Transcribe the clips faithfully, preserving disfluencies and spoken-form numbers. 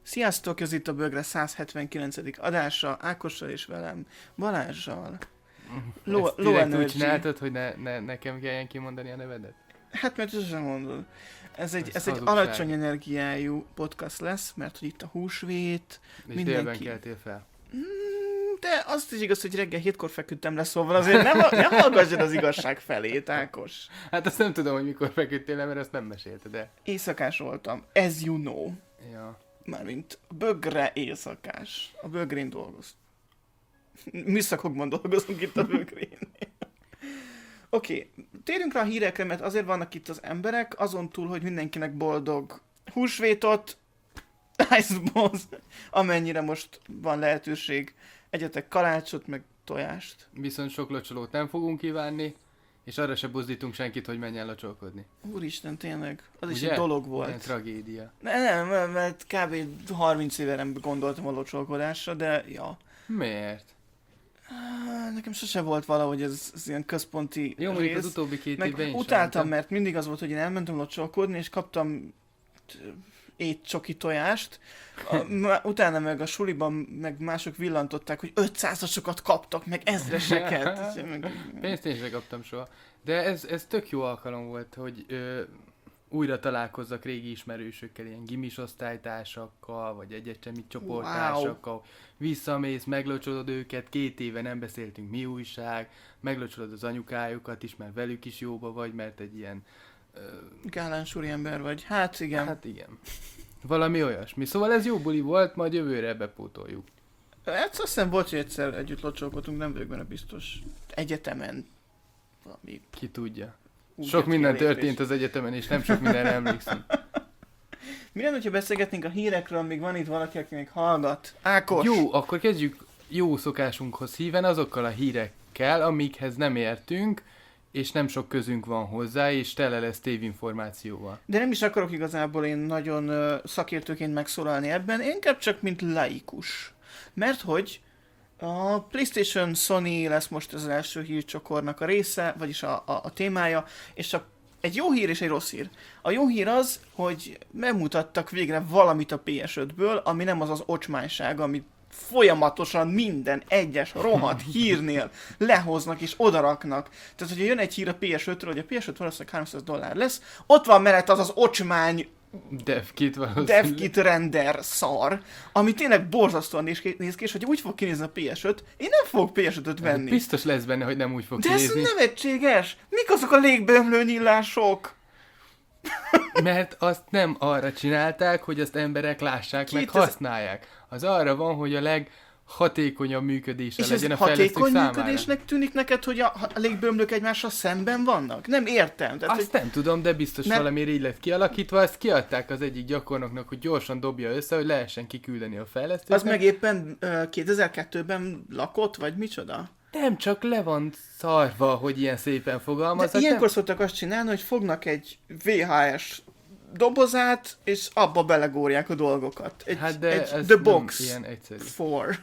Sziasztok, ez itt a Bögre száz hetvenkilencedik adása, Ákossal és velem, Balázssal. Low, Ezt low direkt úgy csináltad, hogy ne, ne, nekem kelljen kimondani a nevedet? Hát mert sosem mondod. Ez egy, ez egy alacsony energiájú podcast lesz, mert hogy itt a húsvét, és mindenki... délben keltél fel. De azt is igaz, hogy reggel hétkor feküdtem le, szóval azért nem, nem hallgassad az igazság felét, Ákos. Hát azt nem tudom, hogy mikor feküdtél le, mert ezt nem mesélted, de... Éjszakás voltam, as you know. Ja. Mármint a Bögre éjszakás. A Bögrén dolgoztam. Műszakokban dolgozunk itt a Bögrén. Oké, okay. Térjünk rá a hírekre, mert azért vannak itt az emberek, azon túl, hogy mindenkinek boldog húsvétot, iceballs, amennyire most van lehetőség, egyetek kalácsot, meg tojást. Viszont sok locsolót nem fogunk kívánni, és arra se buzdítunk senkit, hogy menjen locsolkodni. Úristen, tényleg, az ugye? Is egy dolog volt. Ilyen tragédia. Ne, nem, mert kb. harminc éve nem gondoltam a locsolkodásra, de ja. Miért? Nekem sose volt valahogy ez, ez ilyen központi Jó, mondjuk az utóbbi két évben is. Utáltam, mert mindig az volt, hogy én elmentem locsolkodni, és kaptam étcsoki tojást. A, utána meg a suliban meg mások villantották, hogy ötszázasokat kaptak, meg ezreseket. Pénzt én sem kaptam soha. De ez, ez tök jó alkalom volt, hogy ö, újra találkozzak régi ismerősökkel, ilyen gimis osztálytársakkal, vagy egyetemi csoporttársakkal. Wow. Visszamész, meglocsolod őket, két éve nem beszéltünk, mi újság, meglocsolod az anyukájukat is, mert velük is jóba vagy, mert egy ilyen... Ö... Gáláns úriember vagy. Hát igen. Hát igen. Valami olyasmi. Szóval ez jó buli volt, majd jövőre bepótoljuk. Hát azt hiszem volt, hogy egyszer együtt locsolkodtunk, nem vagyok benne biztos. Egyetemen. Valami... Ki tudja. Úgy sok minden történt az egyetemen, és nem sok mindenre emlékszem. Mi lenne, hogyha beszélgetnénk a hírekről, amíg van itt valaki, aki még hallgat? Ákos! Jó, akkor kezdjük jó szokásunkhoz híven azokkal a hírekkel, amikhez nem értünk, és nem sok közünk van hozzá, és tele lesz tévinformációval. De nem is akarok igazából én nagyon uh, szakértőként megszólalni ebben, én inkább csak mint laikus. Mert hogy a PlayStation Sony lesz most az első hírcsokornak a része, vagyis a, a, a témája, és csak egy jó hír és egy rossz hír. A jó hír az, hogy megmutattak végre valamit a pé es ötből, ami nem az az ocsmányság, amit folyamatosan minden egyes rohadt hírnél lehoznak és odaraknak. Tehát, hogyha jön egy hír a pé es ötről, hogy a pé es öt valószínűleg háromszáz dollár lesz, ott van mellett az az ocsmány DevKit valószínűleg. DevKit render szar, ami tényleg borzasztóan néz ki, néz ki, és hogy úgy fog kinézni a pé es öt, én nem fogok pé es ötöt venni. Biztos lesz benne, hogy nem úgy fog De kinézni. De ez nevetséges! Mik azok a légbömlő nyílások? Mert azt nem arra csinálták, hogy azt emberek lássák, meg használják. Az arra van, hogy a leghatékonyabb működése és legyen a fejlesztők számára. És ez hatékony működésnek tűnik neked, hogy a, a légbömlők egymással szemben vannak? Nem értem. Tehát, azt hogy... nem tudom, de biztos mert... valamiért így lett kialakítva. Ezt kiadták az egyik gyakornoknak, hogy gyorsan dobja össze, hogy lehessen kiküldeni a fejlesztőknek. Az meg éppen uh, kétezer-kettőben lakott, vagy micsoda? Nem, csak le van szarva, hogy ilyen szépen fogalmaz. De ilyenkor nem... szoktak azt csinálni, hogy fognak egy vé há es dobozát, és abba belegórják a dolgokat. Egy, hát de egy ez The Box ilyen egyszerű. for.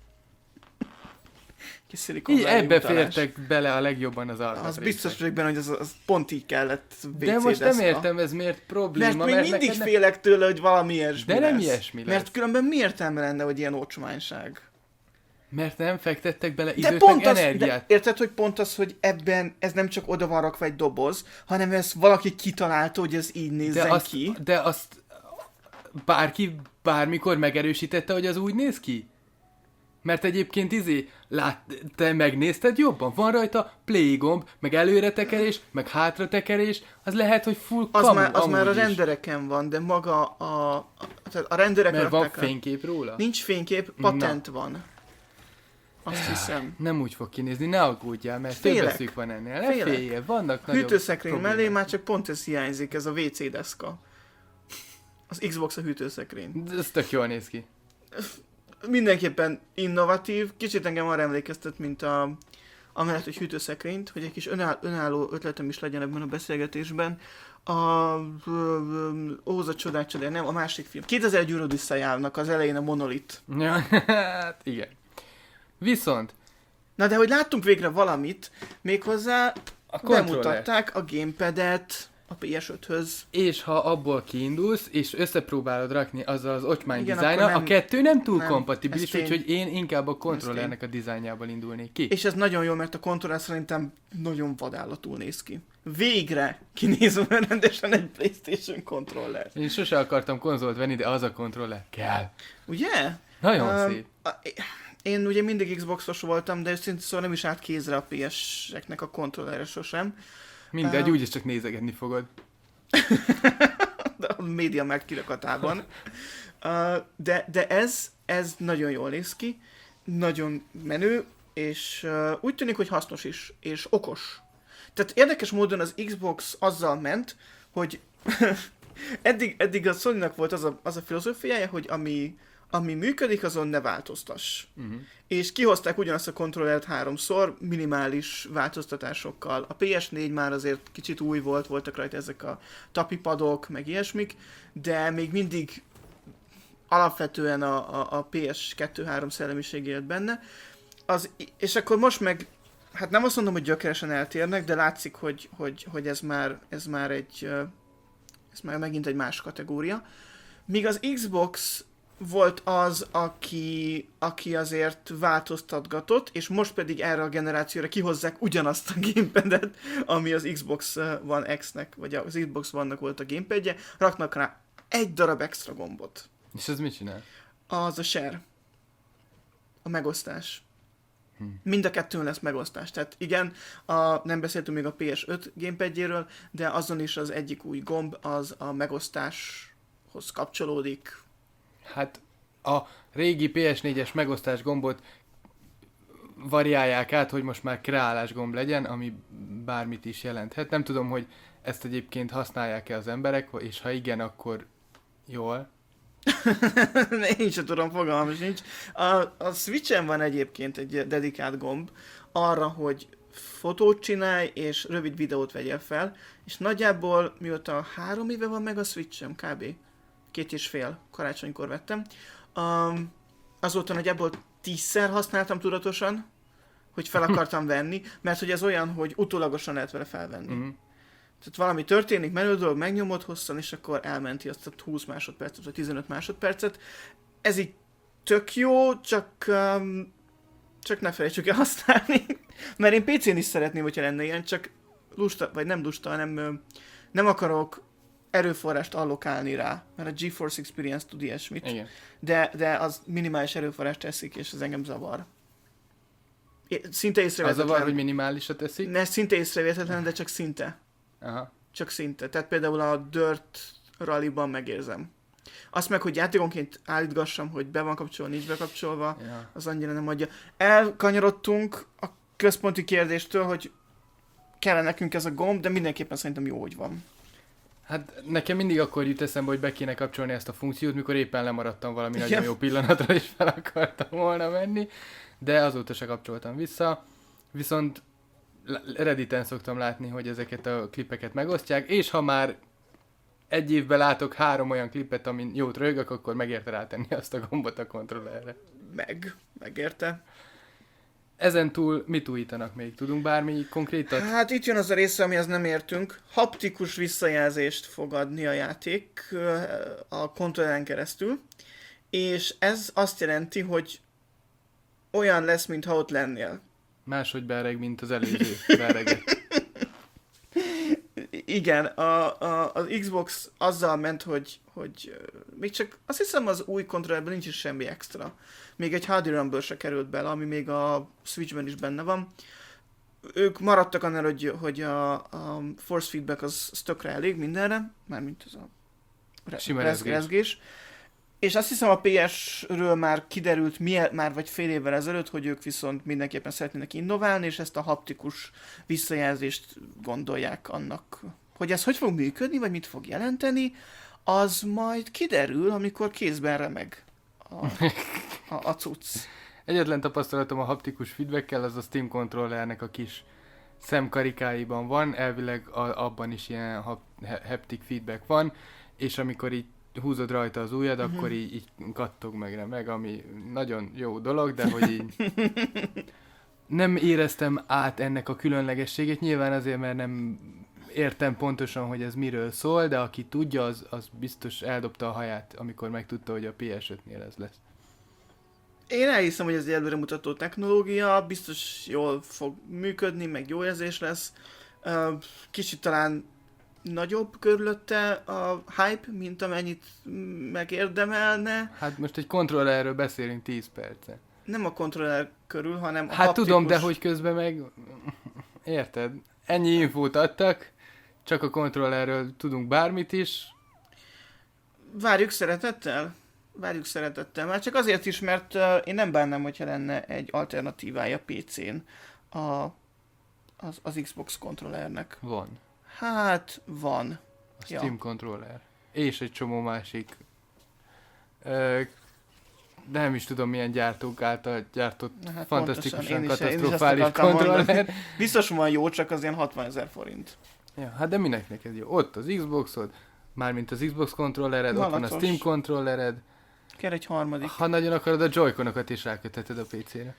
Így ebbe fértek bele a legjobban az alkatrészek. Az biztos vagyok benne, hogy az, az pont így kellett vé cé de most nem értem, ez miért probléma. Mert még mert mindig neked... félek tőle, hogy valami ilyesmi De lesz. nem ilyesmi lesz. Mert különben mi értelme lenne, hogy ilyen ocsmányság? Mert nem fektettek bele időt, meg az, energiát. De érted, hogy pont az, hogy ebben ez nem csak oda van rakva egy doboz, hanem ez valaki kitalálta, hogy ez így nézzen de azt, ki. De azt bárki bármikor megerősítette, hogy az úgy néz ki? Mert egyébként izé, lát, te megnézted jobban? Van rajta play gomb, meg előretekerés, meg hátratekerés, az lehet, hogy full az kamu, már, az már a is. rendereken van, de maga a... a, a rendereken... Mert van fénykép róla? Nincs fénykép, patent Na. van. Azt hiszem. Nem úgy fog kinézni, ne aggódjál, mert több eszük van ennél. Ne féljél, vannak nagyobb hűtőszekrény problémák. mellé már csak pont ez hiányzik, ez a vé cé deszka. Az Xbox a hűtőszekrény. Ez tök jól néz ki. Mindenképpen innovatív, kicsit engem arra emlékeztet, mint a, amellett, hogy hűtőszekrényt, hogy egy kis önáll, önálló ötletem is legyen ebben a beszélgetésben. A Óz a csodák csodája, nem, a másik film. kétezer-egy űr Odüsszejának az elején a Monolith. Ja, hát igen. Viszont. Na de hogy láttunk végre valamit, méghozzá a bemutatták a gamepadet. a pé es öthöz. És ha abból kiindulsz, és összepróbálod rakni azzal az ocsmány Igen, dizájnnal, akkor a kettő nem túl nem, kompatibilis, ez tény. úgyhogy én inkább a kontrollernek a dizájnjával indulnék ki. És ez nagyon jó, mert a kontroller szerintem nagyon vadállatul néz ki. Végre kinézem rendesen egy PlayStation kontroller. Én sose akartam konzolt venni, de az a kontroller kell. Ugye? Nagyon Um, szép. a- Én ugye mindig Xboxos voltam, de őszintén szóval nem is állt kézre a pé es-eknek a kontrollerre sosem. Mindegy, um, úgyis csak nézegetni fogod. De a média meg kirakatában. Uh, de, de ez, ez nagyon jól néz ki, nagyon menő, és uh, úgy tűnik, hogy hasznos is, és okos. Tehát érdekes módon az Xbox azzal ment, hogy eddig, eddig a Sony-nak volt az a, az a filozófiája, hogy ami, ami működik, azon ne változtass. Uh-huh. És kihozták ugyanazt a kontrollert háromszor, minimális változtatásokkal. A pé es négy már azért kicsit új volt, voltak rajta ezek a tapipadok, meg ilyesmik, de még mindig alapvetően a, a, a pé es kettő három szellemiség élt benne. Az, és akkor most meg, hát nem azt mondom, hogy gyökeresen eltérnek, de látszik, hogy, hogy, hogy ez, már, ez már egy, ez már megint egy más kategória. Míg az Xbox volt az, aki, aki azért változtatgatott, és most pedig erre a generációra kihozzák ugyanazt a gamepadet, ami az Xbox One X-nek, vagy az Xbox One-nak volt a gamepadje, raknak rá egy darab extra gombot. És ez mit csinál? Az a share. A megosztás. Hm. Mind a kettőn lesz megosztás. Tehát igen, a, nem beszéltünk még a pé es öt gamepadjéről, de azon is az egyik új gomb az a megosztáshoz kapcsolódik. Hát a régi pé es négyes megosztás gombot variálják át, hogy most már kreálás gomb legyen, ami bármit is jelenthet. Nem tudom, hogy ezt egyébként használják-e az emberek, és ha igen, akkor jól. Én sem tudom, fogalmam sincs. A, a Switchen van egyébként egy dedikált gomb arra, hogy fotót csinálj, és rövid videót vegyél fel, és nagyjából mióta három éve van meg a Switchem, kb. Két és fél, karácsonykor vettem. Um, azóta nagyjából tízszer használtam tudatosan, hogy fel akartam venni, mert hogy ez olyan, hogy utólagosan lehet vele felvenni. Uh-huh. Tehát valami történik, menő dolog, megnyomod hosszan, és akkor elmenti azt a húsz másodpercet, vagy tizenöt másodpercet. Ez így tök jó, csak, um, csak ne felejtsük el használni. Mert én pé cén is szeretném, hogyha lenne ilyen, csak lusta, vagy nem lusta, hanem nem akarok erőforrást allokálni rá, mert a GeForce Experience tud ilyesmit. Igen. De, de az minimális erőforrást teszik, és az engem zavar. Szinte Az észrevehetetlen. zavar, hogy minimálisat teszik? Ne, szinte észrevehetetlen, de csak szinte. Aha. Csak szinte. Tehát például a Dirt Rally-ban megérzem. Azt meg, hogy játékonként állítgassam, hogy be van kapcsolva, nincs bekapcsolva, Ja. az annyira nem adja. Elkanyarodtunk a központi kérdéstől, hogy kellene nekünk ez a gomb, de mindenképpen szerintem jó, hogy van. Hát nekem mindig akkor jut eszembe, hogy be kéne kapcsolni ezt a funkciót, mikor éppen lemaradtam valami Igen. nagyon jó pillanatra, és fel akartam volna menni, de azóta se kapcsoltam vissza. Viszont Redditen szoktam látni, hogy ezeket a klipeket megosztják, és ha már egy évben látok három olyan klipet, amin jót rögök, akkor megérte rátenni azt a gombot a kontrollerre. Meg, megérte. Ezen túl mit újítanak még? Tudunk bármi konkrétat? Hát itt jön az a része, amihez nem értünk. Haptikus visszajelzést fog adni a játék ö, a kontrolleren keresztül, és ez azt jelenti, hogy olyan lesz, mintha ott lennél. Máshogy bereg, mint az előző beregett. Igen, a, a, az Xbox azzal ment, hogy, hogy ö, még csak azt hiszem az új kontrollerben nincs is semmi extra. Még egy há dé RAM-ből se került bele, ami még a Switchben is benne van. Ők maradtak annál, hogy, hogy a, a force feedback az, az tökre elég mindenre, mármint ez a re- Sima rez- rezgés. rezgés. És azt hiszem a pé es-ről már kiderült miel, már vagy fél évvel ezelőtt, hogy ők viszont mindenképpen szeretnének innoválni, és ezt a haptikus visszajelzést gondolják annak. Hogy ez hogy fog működni, vagy mit fog jelenteni, az majd kiderül, amikor kézben remeg a, a, a cucc. Egyetlen tapasztalatom a haptikus feedbackkel, az a Steam controllernek a kis szemkarikáiban van, elvileg a, abban is ilyen hap, haptic feedback van, és amikor így húzod rajta az ujjad, uh-huh. akkor így, így kattog meg, meg, ami nagyon jó dolog, de hogy így nem éreztem át ennek a különlegességét, nyilván azért, mert nem értem pontosan, hogy ez miről szól, de aki tudja, az, az biztos eldobta a haját, amikor megtudta, hogy a pé es ötnél ez lesz. Én elhiszem, hogy ez egy előremutató technológia, biztos jól fog működni, meg jó érzés lesz. Kicsit talán nagyobb körülötte a hype, mint amennyit megérdemelne. Hát most egy kontrollerről beszélünk tíz perce. Nem a kontroller körül, hanem a Hát haptikus... tudom, de hogy közben meg... Érted? Ennyi infót adtak, csak a kontrollerről tudunk bármit is. Várjuk szeretettel? Várjuk szeretettel. Már csak azért is, mert uh, én nem bánnám, hogyha lenne egy alternatívája pé cén a, az, az Xbox kontrollernek. Van. Hát, van. A Steam ja. Controller. És egy csomó másik. Ö, de nem is tudom, milyen gyártók által gyártott hát fantasztikusan katasztrofális kontroller. Biztos van jó, csak az ilyen hatvanezer forint. Ja, hát de minek neked jó? Ott az Xboxod, mármint az Xbox kontrollered, Malatos. Ott van a Steam kontrollered. Kell egy harmadik. Ha nagyon akarod, a Joy-Conokat is rákötheted a pé cére.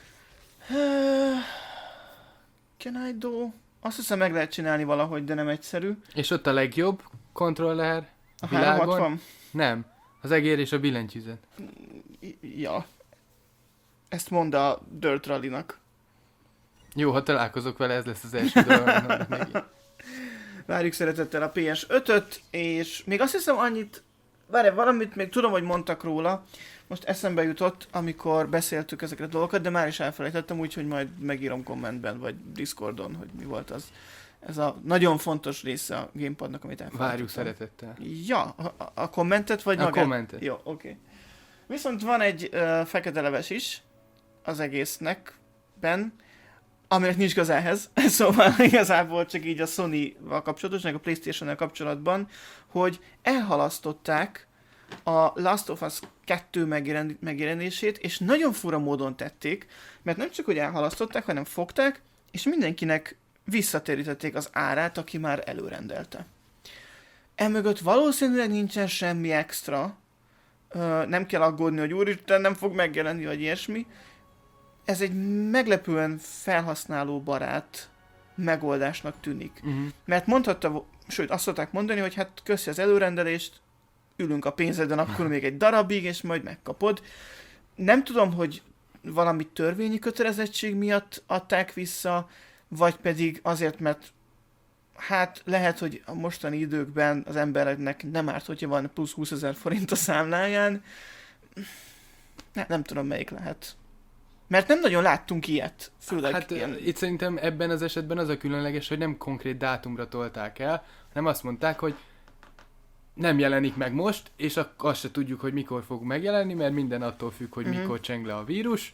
Can I do? Azt hiszem meg lehet csinálni valahogy, de nem egyszerű. És ott a legjobb kontroller a világon. háromszázhatvan? Nem. Az egér és a billentyűzet. Ja. Ezt mondd a Dirt Rally-nak. Jó, ha találkozok vele, ez lesz az első dolog. Várjuk szeretettel a pé es ötöt, és még azt hiszem annyit, várj, valamit még tudom, hogy mondtak róla, most eszembe jutott, amikor beszéltük ezeket a dolgokat, de már is elfelejtettem, úgyhogy majd megírom kommentben, vagy Discordon, hogy mi volt az. Ez a nagyon fontos része a gamepadnak, amit elfelejtettem. Várjuk szeretettel. Ja, a, a kommentet, vagy a magát? A kommentet. Jó, oké. Okay. Viszont van egy uh, fekete leves is az egésznek, ben, aminek nincs közelhez, szóval igazából csak így a Sony-val kapcsolatos, meg a PlayStation-nel kapcsolatban, hogy elhalasztották a Last of Us kettő megjelen- megjelenését, és nagyon fura módon tették, mert nem csak hogy elhalasztották, hanem fogták, és mindenkinek visszatérítették az árát, aki már előrendelte. Emögött valószínűleg nincsen semmi extra, nem kell aggódni, hogy úristen, nem fog megjelenni, vagy ilyesmi. Ez egy meglepően felhasználóbarát megoldásnak tűnik. Uh-huh. Mert mondhatta, sőt azt szokták mondani, hogy hát köszi az előrendelést, ülünk a pénzeden akkor még egy darabig, és majd megkapod. Nem tudom, hogy valami törvényi kötelezettség miatt adták vissza, vagy pedig azért, mert hát lehet, hogy a mostani időkben az embereknek nem árt, hogyha van plusz húszezer forint a számláján. Nem, nem tudom, melyik lehet. Mert nem nagyon láttunk ilyet. Főleg hát ilyen... itt szerintem ebben az esetben az a különleges, hogy nem konkrét dátumra tolták el, hanem azt mondták, hogy nem jelenik meg most, és azt se tudjuk, hogy mikor fog megjelenni, mert minden attól függ, hogy mm-hmm. mikor cseng le a vírus.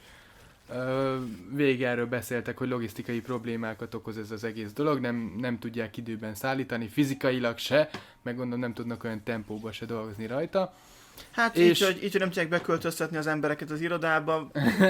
Végig erről beszéltek, hogy logisztikai problémákat okoz ez az egész dolog, nem, nem tudják időben szállítani, fizikailag se, meg gondolom nem tudnak olyan tempóba se dolgozni rajta. Hát és... így, hogy, így, hogy nem tudják beköltöztetni az embereket az irodába.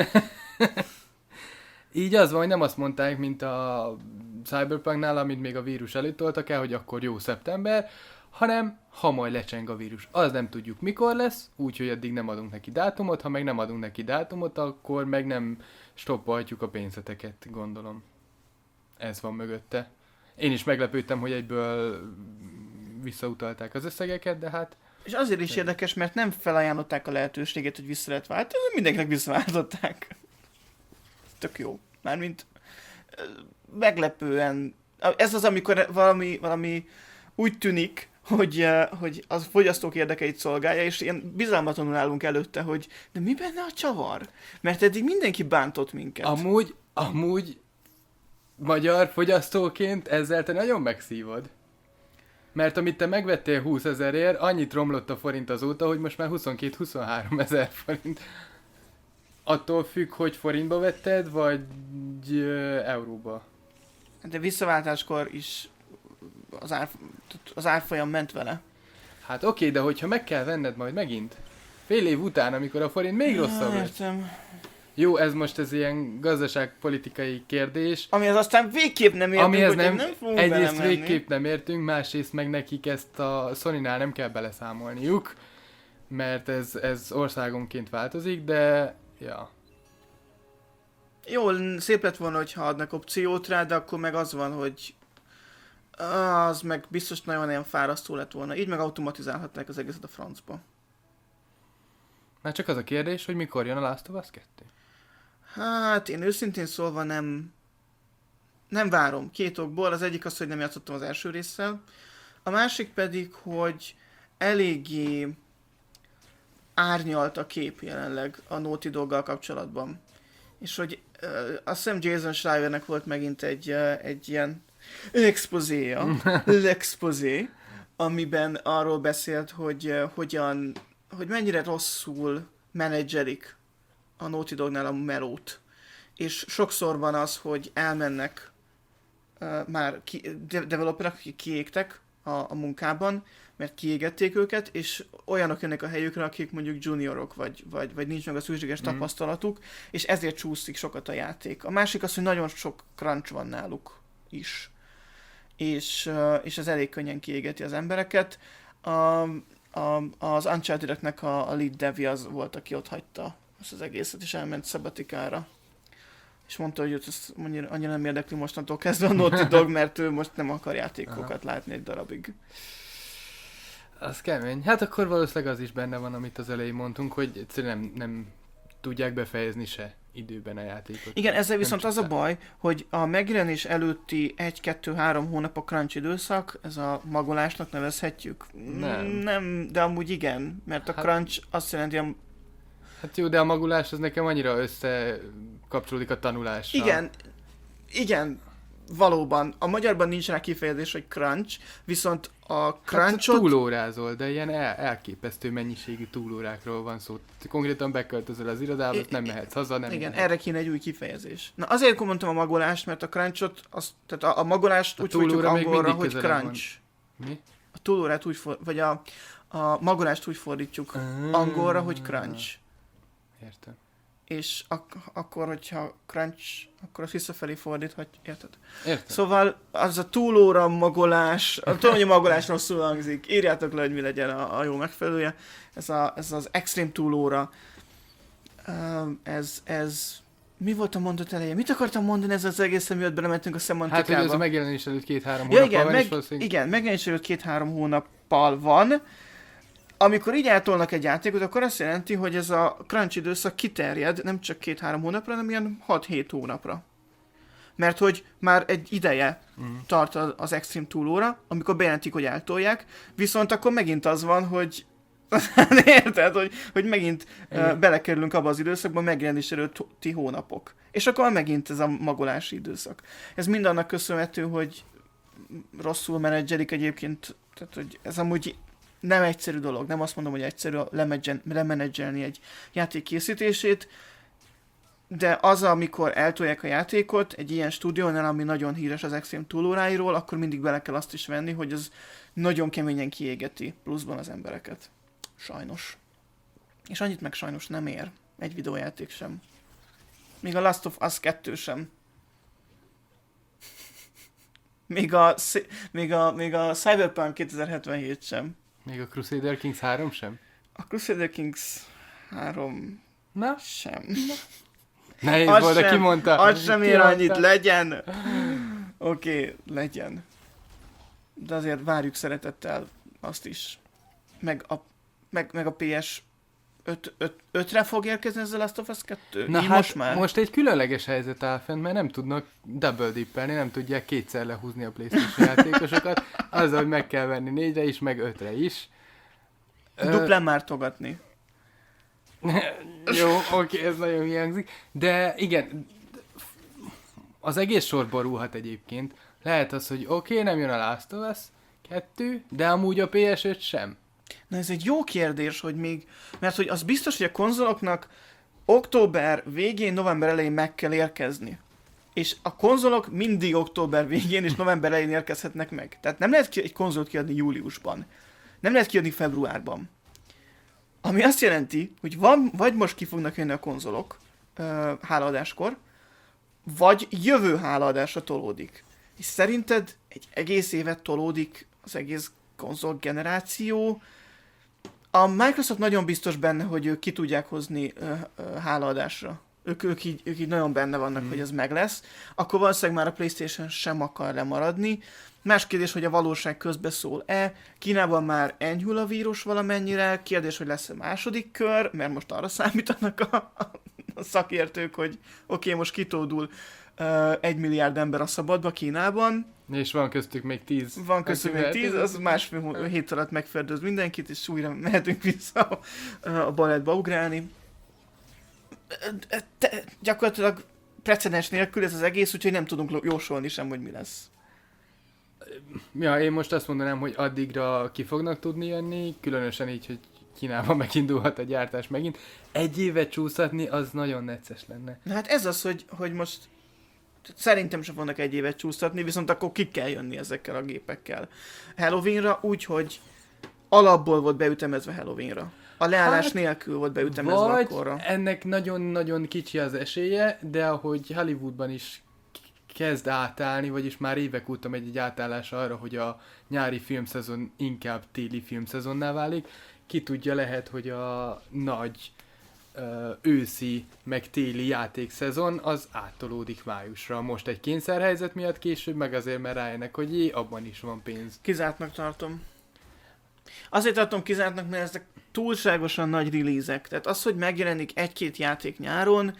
Így az van, hogy nem azt mondták, mint a Cyberpunknál, amit még a vírus előtt toltak el, hogy akkor jó szeptember, hanem ha majd lecseng a vírus. Az nem tudjuk mikor lesz, úgyhogy addig nem adunk neki dátumot, ha meg nem adunk neki dátumot, akkor meg nem stoppolhatjuk a pénzeteket, gondolom. Ez van mögötte. Én is meglepődtem, hogy egyből visszautalták az összegeket, de hát... És azért is érdekes, mert nem felajánlották a lehetőséget, hogy vissza lehet váltani, mindenkinek visszaváltották. Tök jó. Mármint meglepően... Ez az, amikor valami, valami úgy tűnik, hogy, hogy az fogyasztók érdekeit szolgálja, és ilyen bizalmatlanul állunk előtte, hogy de mi benne a csavar? Mert eddig mindenki bántott minket. Amúgy, amúgy magyar fogyasztóként ezzel te nagyon megszívod. Mert amit te megvettél húszezerért, annyit romlott a forint azóta, hogy most már huszonkét-huszonhárom ezer forint. Attól függ, hogy forintba vetted, vagy euróba. De visszaváltáskor is az, ár, az árfolyam ment vele. Hát oké, de hogyha meg kell venned majd megint, fél év után, amikor a forint még rosszabb lesz. Jó, ez most ez ilyen gazdaságpolitikai kérdés. Amihez aztán végképp nem értünk, Amihez hogy nem, nem fogunk egyrészt végképp nem értünk, másrészt meg nekik ezt a Sonynál nem kell beleszámolniuk, mert ez, ez országonként változik, de ja. Jó, szép lett volna, hogyha adnak opciót rá, de akkor meg az van, hogy Az meg biztos nagyon ilyen fárasztó lett volna. Így meg automatizálhatnák az egészet a francba. Már csak az a kérdés, hogy mikor jön a Last of Us kettő? Hát én őszintén szólva nem nem várom. Két okból. Az egyik az, hogy nem játszottam az első résszel. A másik pedig, hogy eléggé árnyalt a kép jelenleg a Naughty Doggal kapcsolatban. És hogy uh, azt hiszem Jason Schreiernek volt megint egy, uh, egy ilyen expozéja, l'expozé, amiben arról beszélt, hogy uh, hogyan, hogy mennyire rosszul menedzselik a Naughty Dognál a melót. És sokszor van az, hogy elmennek uh, már ki, de- developerek, akik kiégtek a, a munkában, mert kiégették őket, és olyanok jönnek a helyükre, akik mondjuk juniorok, vagy, vagy, vagy nincs meg a szükséges Mm. tapasztalatuk, és ezért csúszik sokat a játék. A másik az, hogy nagyon sok crunch van náluk is, és, uh, és ez elég könnyen kiégeti az embereket. A, a, az Uncharted-eknek a, a lead devje az volt, aki ott hagyta ezt az egészet, és elment szabatikára. És mondta, hogy őt ezt annyira, annyira nem érdekli mostantól kezdve a Naughty Dog, mert ő most nem akar játékokat látni egy darabig. Az kemény. Hát akkor valószínűleg az is benne van, amit az elején mondtunk, hogy egyszerűen nem, nem tudják befejezni se időben a játékot. Igen, ezzel Nem viszont csak az a szám. baj, hogy a megjelenés előtti egy-kettő-három hónap a crunch időszak, ez a magolásnak nevezhetjük? Nem. Nem, de amúgy igen, mert a Hát- crunch azt jelenti, hogy Hát jó, de a magulás az nekem annyira összekapcsolódik a tanulással. igen, igen, valóban. A magyarban nincs rá kifejezés, hogy crunch, viszont a Hát crunchot... túlórázol, de ilyen el- elképesztő mennyiségű túlórákról van szó. Konkrétan beköltözöl az irodába, I- nem i- mehetsz haza, nem Igen, mehetsz. erre kéne egy új kifejezés. Na azért mondtam a magolást, mert a crunchot, az, tehát a, a magolást A úgy fordítjuk túlóra még angolra, mindig hogy közelebb crunch. Mi? A túlórát úgy for, vagy a, a magolást úgy fordítjuk angolra, hogy crunch. Értem. És ak- akkor, hogyha crunch, akkor azt visszafelé fordíthat, érted? Értem. Szóval az a túlóra magolás, tudom, hogy a magolás rosszul hangzik, írjátok le, hogy mi legyen a, a jó megfelelője. Ez, a, ez az extrém túlóra, um, ez, ez, mi volt a mondat eleje? Mit akartam mondani ez az egész, miatt belementünk a Hát, szemantikába? hogy ez a megjelenés előtt két-három Ja, hónappal igen, van, meg, és valószínűleg... igen, megjelenés előtt két-három hónappal van. Amikor így eltolnak egy játékot, akkor azt jelenti, hogy ez a crunch időszak kiterjed nem csak két-három hónapra, hanem ilyen hat-hét hónapra. Mert hogy már egy ideje Mm. tart az az extreme túlóra, amikor bejelentik, hogy eltolják, viszont akkor megint az van, hogy érted, hogy, hogy megint uh, belekerülünk abba az időszakba, megjelenés előtti hónapok. És akkor megint ez a magolási időszak. Ez mind annak köszönhető, hogy rosszul menedzselik egyébként, tehát hogy ez amúgy nem egyszerű dolog, nem azt mondom, hogy egyszerű lemedzsen- lemenedzselni egy játék készítését, de az, amikor eltolják a játékot egy ilyen stúdiónál, ami nagyon híres az extrém túlóráiról, akkor mindig bele kell azt is venni, hogy az nagyon keményen kiégeti pluszban az embereket. Sajnos. És annyit meg sajnos nem ér. Egy videójáték sem. Még a Last of Us kettő sem. Még a, Cy- még a, még a Cyberpunk kétezer-hetvenhét sem. Még a Crusader Kings három sem? A Crusader Kings három Na? sem. Nehéz Az volt, de sem- kimondta. Az sem ér Kimondta. annyit, legyen! Oké, okay, legyen. De azért várjuk szeretettel azt is. Meg a, meg, meg a pé es ötre fog érkezni ez a Last of Us kettő? Na Így hát most már? most egy különleges helyzet áll fenn, mert nem tudnak double dippelni, nem tudják kétszer lehúzni a PlayStation játékosokat, azzal, hogy meg kell venni négyre is, meg ötre is. Ö, Duplán már togatni. Jó, oké, ez nagyon hiányzik. De igen, az egész sor borulhat egyébként. Lehet az, hogy oké, nem jön a Last of Us kettő, de amúgy a pé es öt sem. Na ez egy jó kérdés, hogy még, mert hogy az biztos, hogy a konzoloknak október végén, november elején meg kell érkezni. És a konzolok mindig október végén és november elején érkezhetnek meg. Tehát nem lehet ki, egy konzolt kiadni júliusban. Nem lehet kiadni februárban. Ami azt jelenti, hogy van, vagy most ki fognak jönni a konzolok uh, hálaadáskor, vagy jövő hálaadásra tolódik. És szerinted egy egész évet tolódik az egész konzol generáció? A Microsoft nagyon biztos benne, hogy ők ki tudják hozni uh, uh, hálaadásra ők, ők, így, ők így nagyon benne vannak, mm. hogy ez meg lesz, akkor valószínűleg már a PlayStation sem akar lemaradni. Más kérdés, hogy a valóság közbeszól-e. Kínában már enyhül a vírus valamennyire, kérdés, hogy lesz-e második kör, mert most arra számítanak a, a, a szakértők, hogy oké, okay, most kitódul uh, egy milliárd ember a szabadba Kínában. És van köztük még tíz. Van köztük még tíz, az másfél hét alatt megfertőz mindenkit, és újra mehetünk vissza a, a balettba ugrálni. Te, gyakorlatilag precedens nélkül ez az egész, úgyhogy nem tudunk jósolni sem, hogy mi lesz. Ja, én most azt mondanám, hogy addigra ki fognak tudni jönni, különösen így, hogy Kínában megindulhat a gyártás megint. Egy évet csúsztatni, az nagyon necces lenne. Na hát ez az, hogy, hogy most szerintem sem fognak egy évet csúsztatni, viszont akkor ki kell jönni ezekkel a gépekkel Halloweenra, úgyhogy alapból volt beütemezve Halloweenra. A leállás hát, nélkül volt beütemezve vagy akkorra. Ennek nagyon-nagyon kicsi az esélye, de ahogy Hollywoodban is kezd átállni, vagyis már évek óta megy egy átállás arra, hogy a nyári filmszezon inkább téli filmszezonná válik. Ki tudja, lehet, hogy a nagy ö, őszi, meg téli játékszezon az áttolódik májusra. Most egy kényszerhelyzet miatt, később meg azért, mert rájönnek, hogy jé, abban is van pénz. Kizártnak tartom. Azért tartom kizártnak, mert ezek túlságosan nagy release-ek. Tehát az, hogy megjelenik egy-két játék nyáron,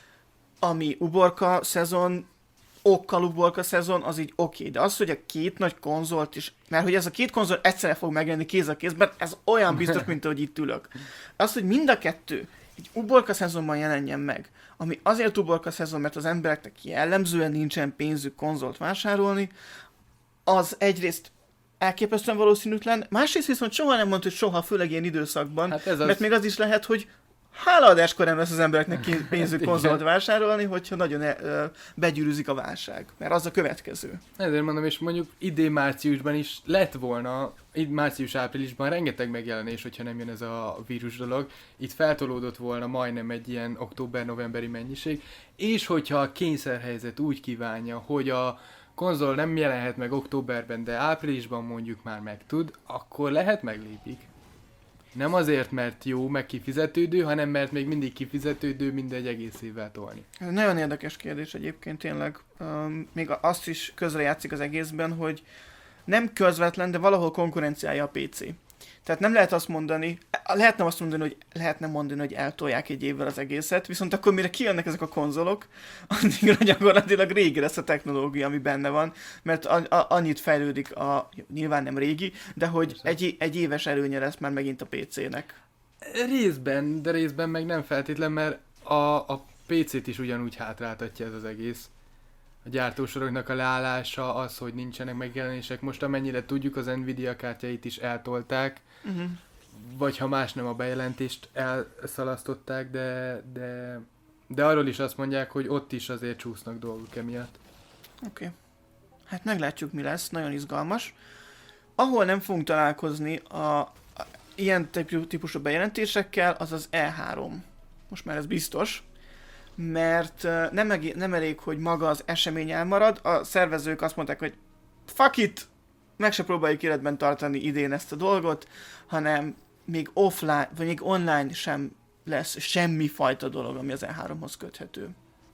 ami uborka szezon, okkal uborka szezon, az így oké. Okay. De az, hogy a két nagy konzolt is, mert hogy ez a két konzol egyszerre fog megjelenni kéz a kézben, ez olyan biztos, mint ahogy itt ülök. Az, hogy mind a kettő egy uborka szezonban jelenjen meg, ami azért uborka szezon, mert az embereknek jellemzően nincsen pénzük konzolt vásárolni, az egyrészt elképesztően valószínűtlen, másrészt viszont soha nem mondta, hogy soha, főleg ilyen időszakban, hát ez mert az... még az is lehet, hogy hálaadáskor nem lesz az embereknek pénzük konzolt vásárolni, hogyha nagyon e, begyűrűzik a válság, mert az a következő. Ezért mondom, és mondjuk idén márciusban is lett volna, itt március-áprilisban rengeteg megjelenés, hogyha nem jön ez a vírus dolog, itt feltolódott volna majdnem egy ilyen október-novemberi mennyiség, és hogyha a kényszerhelyzet úgy kívánja, hogy a konzol nem jelenhet meg októberben, de áprilisban mondjuk már meg tud, akkor lehet meglépik. Nem azért, mert jó, meg kifizetődő, hanem mert még mindig kifizetődő mindegy egész évvel tolni. Ez nagyon érdekes kérdés egyébként tényleg. Um, még azt is közrejátszik az egészben, hogy nem közvetlen, de valahol konkurenciája a pé cé. Tehát nem lehet azt mondani, lehetne azt mondani, hogy lehetne mondani, hogy eltolják egy évvel az egészet, viszont akkor mire kijönnek ezek a konzolok, addigra gyakorlatilag régi lesz a technológia, ami benne van, mert a, a, annyit fejlődik a, nyilván nem régi, de hogy egy, egy éves előnye lesz már megint a pé cének. Részben, de részben meg nem feltétlen, mert a, a pé cét is ugyanúgy hátráltatja ez az egész. A gyártósoroknak a leállása, az, hogy nincsenek megjelenések. Most amennyire tudjuk, az Nvidia kártyáit is eltolták, uh-huh. vagy ha más nem, a bejelentést elszalasztották, de, de, de arról is azt mondják, hogy ott is azért csúsznak dolgok emiatt. Oké. Okay. Hát meglátjuk, mi lesz, nagyon izgalmas. Ahol nem fogunk találkozni a, a ilyen típusú bejelentésekkel, az az E három. Most már ez biztos. Mert nem, eg- nem elég, hogy maga az esemény elmarad, a szervezők azt mondták, hogy fuck it, meg se próbáljuk életben tartani idén ezt a dolgot, hanem még offline, vagy még online sem lesz semmi fajta dolog, ami az E háromhoz köthető.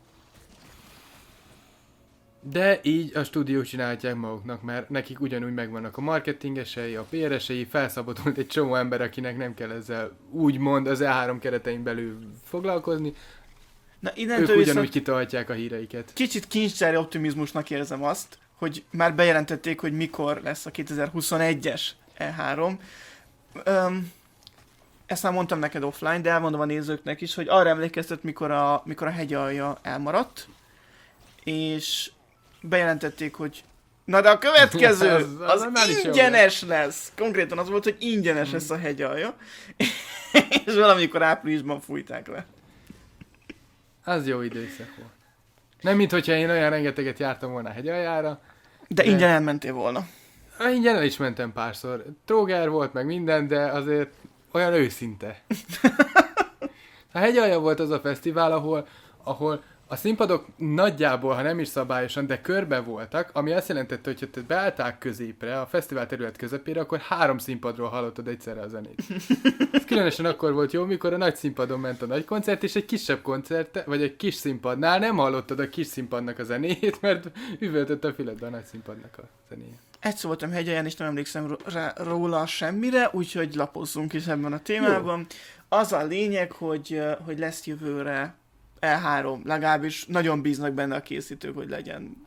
De így a stúdiók csinálják maguknak, mert nekik ugyanúgy megvannak a marketingesei, a pé er esei, felszabadult egy csomó ember, akinek nem kell ezzel úgymond az E három keretein belül foglalkozni. Na, ők ugyanúgy kitartják a híreiket. Kicsit kincsári optimizmusnak érzem azt, hogy már bejelentették, hogy mikor lesz a kétezer-huszonegyes E három. Öm, ezt már mondtam neked offline, de elmondom a nézőknek is, hogy arra emlékeztet, mikor a, mikor a hegyalja elmaradt, és bejelentették, hogy na de a következő, az, az, az ingyenes lesz. Konkrétan az volt, hogy ingyenes hmm. lesz a hegyalja, és valamikor áprilisban fújták le. Az jó időszak volt. Nem, mint hogyha én olyan rengeteget jártam volna a hegyaljára. De, de ingyen elmentél volna. Ingyen el is mentem párszor. Tróger volt, meg minden, de azért olyan őszinte. A hegyalja volt az a fesztivál, ahol, ahol a színpadok nagyjából, ha nem is szabályosan, de körbe voltak, ami azt jelentette, hogy ha te beálltál középre, a fesztivál terület közepére, akkor három színpadról hallottad egyszerre a zenét. Ez különösen akkor volt jó, mikor a nagy színpadon ment a nagy koncert, és egy kisebb koncert, vagy egy kis színpadnál nem hallottad a kis színpadnak a zenét, mert üvöltött a füledbe a nagy színpadnak a zenét. Egyszer voltam Hegyalján, és nem emlékszem rá, róla semmire, úgyhogy lapozzunk is ebben a témában. Jó. Az a lényeg, hogy, hogy lesz jövőre E három, legalábbis nagyon bíznak benne a készítők, hogy legyen.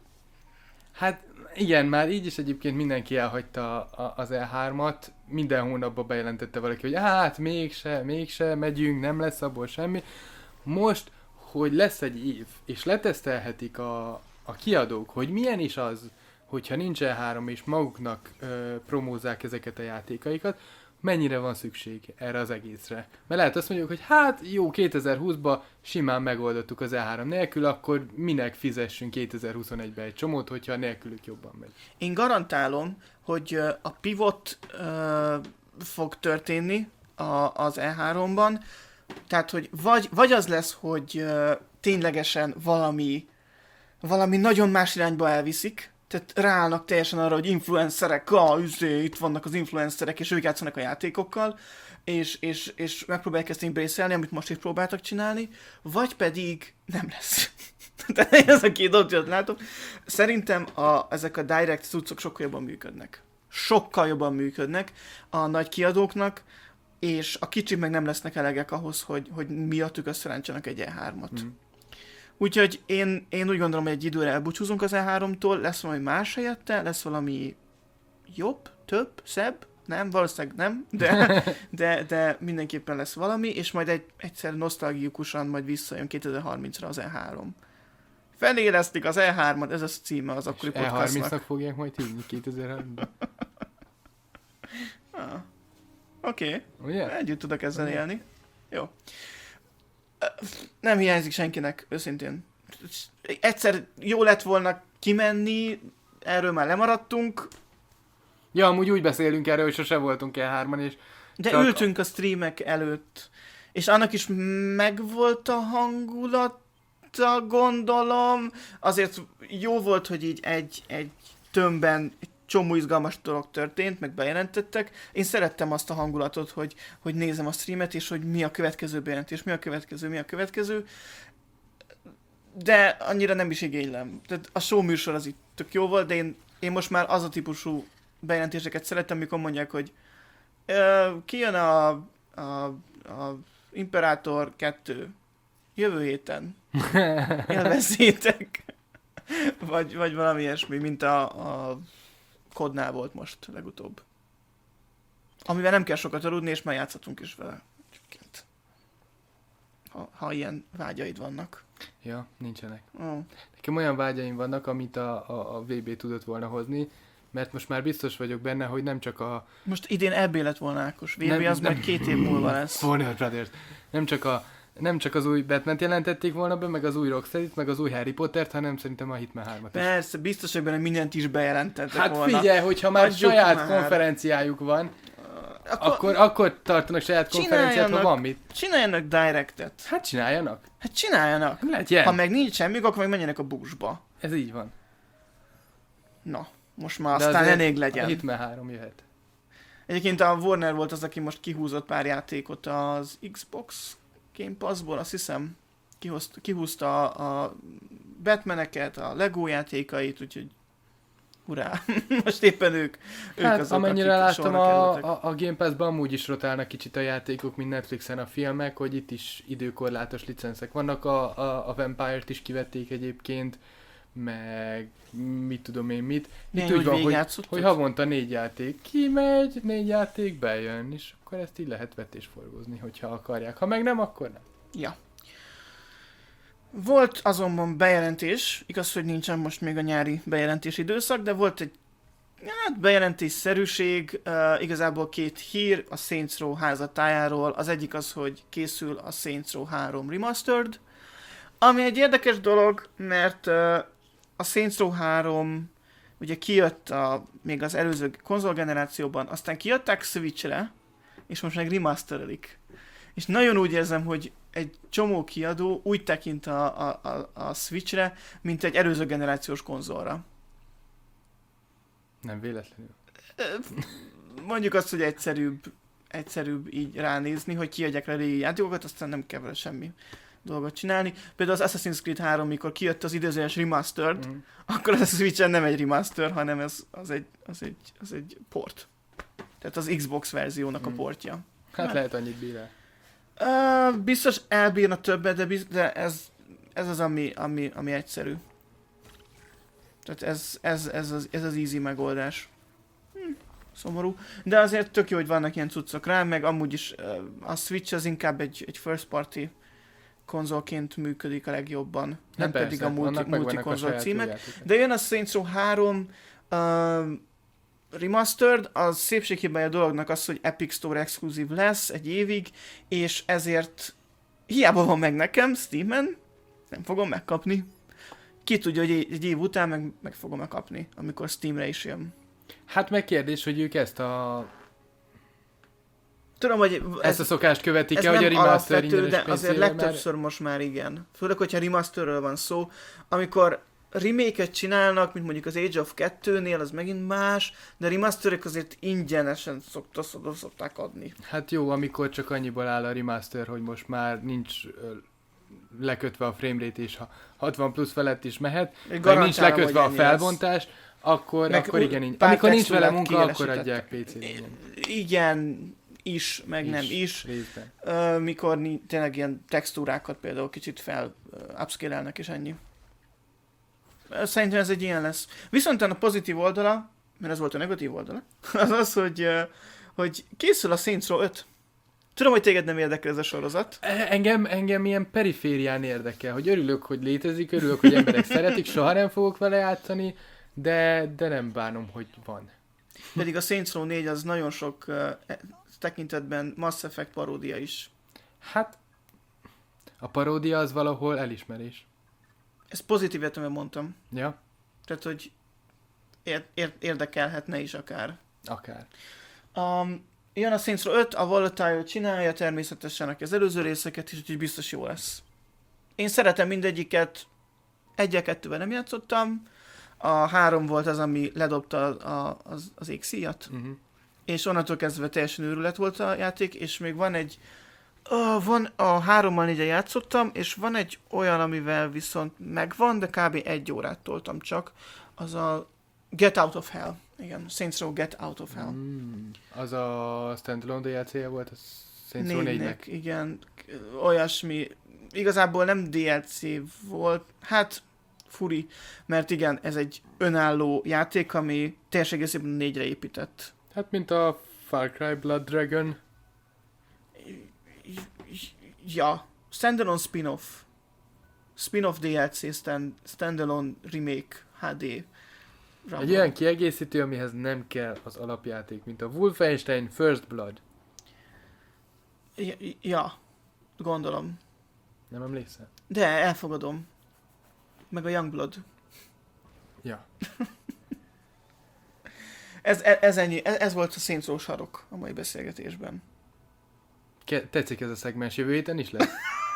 Hát igen, már így is egyébként mindenki elhagyta a, az E hármat, minden hónapban bejelentette valaki, hogy hát mégse, mégse, megyünk, nem lesz abból semmi. Most, hogy lesz egy év, és letesztelhetik a, a kiadók, hogy milyen is az, hogyha nincs E három, és maguknak ö, promózzák ezeket a játékaikat, mennyire van szükség erre az egészre. Mert lehet azt mondjuk, hogy hát jó, kétezer-húszban simán megoldottuk az E három nélkül, akkor minek fizessünk kétezer-huszonegyben egy csomót, hogyha nélkülük jobban megy. Én garantálom, hogy a pivot uh, fog történni a, az E háromban, tehát, hogy vagy, vagy az lesz, hogy uh, ténylegesen valami, valami nagyon más irányba elviszik, tehát ráállnak teljesen arra, hogy influencerek, ah, üzé, itt vannak az influencerek, és ők játszanak a játékokkal, és, és, és megpróbálják ezt embrace-elni, amit most is próbáltak csinálni, vagy pedig nem lesz. Tehát ez a két opciót látom. Szerintem a, ezek a direct cuccok sokkal jobban működnek. Sokkal jobban működnek a nagy kiadóknak, és a kicsik meg nem lesznek elegek ahhoz, hogy, hogy miattuk összeráncsanak egy E hármat. Mm. Úgyhogy én, én úgy gondolom, hogy egy időre elbúcsúzunk az E háromtól, lesz valami más helyette, lesz valami jobb, több, szebb, nem, valószínűleg nem, de, de, de mindenképpen lesz valami, és majd egy, egyszer nosztalgiikusan majd visszajön kétezer-harmincra az E három. Felélesztik az E hármat, ez a címe az akkori podcastnak. E harmincnak fogják majd hívni kétezer-harmincban. ah, Oké, okay. Yeah. Együtt tudok ezzel yeah. élni. Jó. Nem hiányzik senkinek, őszintén. Egyszer jó lett volna kimenni, erről már lemaradtunk. Ja, amúgy úgy beszélünk erről, hogy sose voltunk E hárman, és... De csak... ültünk a streamek előtt, és annak is megvolt a hangulata, gondolom. Azért jó volt, hogy így egy, egy tömbben egy csomó izgalmas dolog történt, meg bejelentettek. Én szerettem azt a hangulatot, hogy, hogy nézem a streamet, és hogy mi a következő bejelentés, mi a következő, mi a következő. De annyira nem is igénylem. Tehát a show műsor az itt tök jó volt, de én, én most már az a típusú bejelentéseket szerettem, amikor mondják, hogy uh, kijön a, a, a Imperator kettő jövő héten. Élvezzétek. vagy, vagy valami ilyesmi, mint a, a Kodnál volt most legutóbb. Amivel nem kell sokat aludni, és már játszhatunk is vele. Ha, ha ilyen vágyaid vannak. Ja, nincsenek. Oh. Nekem olyan vágyaim vannak, amit a, a, a vé bé tudott volna hozni, mert most már biztos vagyok benne, hogy nem csak a... Most idén é bé lett volna, Ákos. vé bé nem, az nem, majd két év múlva lesz. Warner Brothers. Nem csak a Nem csak az új Batman-t jelentették volna be, meg az új Rocksteady-t, meg az új Harry Pottert, hanem szerintem a Hitman hármat is. Persze, biztos, hogy benne mindent is bejelentettek hát volna. Hát figyelj, hogyha már Adjuk saját már. konferenciájuk van, akkor, akkor, akkor tartanak saját konferenciát, ha van mit. Csináljanak directet. Hát csináljanak. Hát csináljanak. Legyen. Ha meg nincs semmi, akkor meg menjenek a buszba. Ez így van. Na, most már de aztán elég legyen. A Hitman három jöhet. Egyébként a Warner volt az, aki most kihúzott pár játékot az Xbox Game Passból, azt hiszem, kihozta, kihúzta a, a Batmaneket, a Lego játékait, úgyhogy hurrá, most éppen ők, hát, ők azok, amennyire láttam a, a, a Game Pass-ban amúgy is rotálnak kicsit a játékok, mint Netflixen a filmek, hogy itt is időkorlátos licenszek vannak, a, a, a Vampire-t is kivették egyébként, meg mit tudom én mit. Milyen, itt úgy van, hogy, hogy havonta négy játék kimegy, négy játék bejön, és akkor ezt így lehet vetésforgózni, hogyha akarják. Ha meg nem, akkor nem. Ja. Volt azonban bejelentés, igaz, hogy nincsen most még a nyári bejelentés időszak, de volt egy hát, bejelentésszerűség, uh, igazából két hír a Saints Row házatájáról. Az egyik az, hogy készül a Saints Row három Remastered, ami egy érdekes dolog, mert uh, a Saints Row három ugye kijött a, még az előző konzolgenerációban, aztán kiadták Switchre, és most meg remasterelik. És nagyon úgy érzem, hogy egy csomó kiadó úgy tekint a, a, a, a Switchre, mint egy előző generációs konzolra. Nem véletlenül. Mondjuk azt, hogy egyszerűbb, egyszerűbb így ránézni, hogy kiadják le régi játékokat, aztán nem kell vele semmi dolgot csinálni. Például az Assassin's Creed három, mikor kijött az időzőes remastered, mm. akkor az a Switchen nem egy remaster, hanem ez, az, egy, az, egy, az egy port. Tehát az Xbox verziónak mm. a portja. Hát, hát lehet annyit bír el. Uh, biztos elbírna többet, de, biz- de ez, ez az, ami, ami, ami egyszerű. Tehát ez, ez, ez, az, ez az easy megoldás. Hm, szomorú. De azért tök jó, hogy vannak ilyen cuccok rá, meg amúgy is uh, a Switch az inkább egy, egy first party konzolként működik a legjobban. Nem, nem persze, pedig a multi, multi-konzol címek. De jön a Saints Row három uh, Remastered, az szépséghibája a dolognak az, hogy Epic Store exkluzív lesz egy évig, és ezért hiába van meg nekem Steamen, nem fogom megkapni. Ki tudja, hogy egy év után meg, meg fogom megkapni, amikor Steamre is jön. Hát meg kérdés, hogy ők ezt a... Tudom, hogy ez, ezt a szokást követik-e, hogy a remaster ingyenes de azért legtöbbször már... most már igen. Főleg, hogyha remasterről van szó, amikor remake-et csinálnak, mint mondjuk az Age of kettőnél, az megint más, de remasterek azért ingyenesen szokta, szokták adni. Hát jó, amikor csak annyiból áll a remaster, hogy most már nincs lekötve a framerate, és ha hatvan plusz felett is mehet, meg nincs lekötve a felbontás, akkor, meg akkor igen, így. Amikor nincs vele munka, akkor adják pé cén. Igen, is, meg is, nem is. Uh, mikor tényleg ilyen textúrákat például kicsit fel uh, upscale-elnek és ennyi. Szerintem ez egy ilyen lesz. Viszont a pozitív oldala, mert ez volt a negatív oldala, az az, hogy, uh, hogy készül a Saints Row öt. Tudom, hogy téged nem érdekel ez a sorozat. Engem, engem ilyen periférián érdekel, hogy örülök, hogy létezik, örülök, hogy emberek szeretik, soha nem fogok vele játszani, de, de nem bánom, hogy van. Pedig a Saints Row négy az nagyon sok uh, tekintetben Mass Effect paródia is. Hát, a paródia az valahol elismerés. Ezt pozitív értelemben mondtam. Ja. Tehát, hogy ér- ér- érdekelhetne is akár. Akár. Um, jön a Saints Row öt, a Volatile csinálja természetesen az előző részeket is, úgyhogy biztos jó lesz. Én szeretem mindegyiket, egyel-kettővel nem játszottam, a három volt az, ami ledobta a, az, az égszíjat, uh-huh. és onnantól kezdve teljesen őrület volt a játék, és még van egy, uh, van a hárommal négyen játszottam, és van egy olyan, amivel viszont megvan, de kb. egy órát toltam csak, az a Get Out of Hell. Igen, Saints Row Get Out of Hell. Mm, az a standalone dé el cé-je volt a Saints Row négynek? Igen, olyasmi, igazából nem dé el cé volt, hát furi, mert igen, ez egy önálló játék, ami teljes egészében négyre épített. Hát, mint a Far Cry Blood Dragon. Ja, standalone spin-off. Spin-off dé el cé, stand, standalone remake há dé. Rumble. Egy olyan kiegészítő, amihez nem kell az alapjáték, mint a Wolfenstein First Blood. Ja, ja gondolom. Nem emlékszel? De, elfogadom. Meg a Youngblood. Ja. ez, ez, ennyi, ez, ez volt a Saints Row sarok a mai beszélgetésben. Ke- tetszik ez a szegmens, jövő héten is lesz?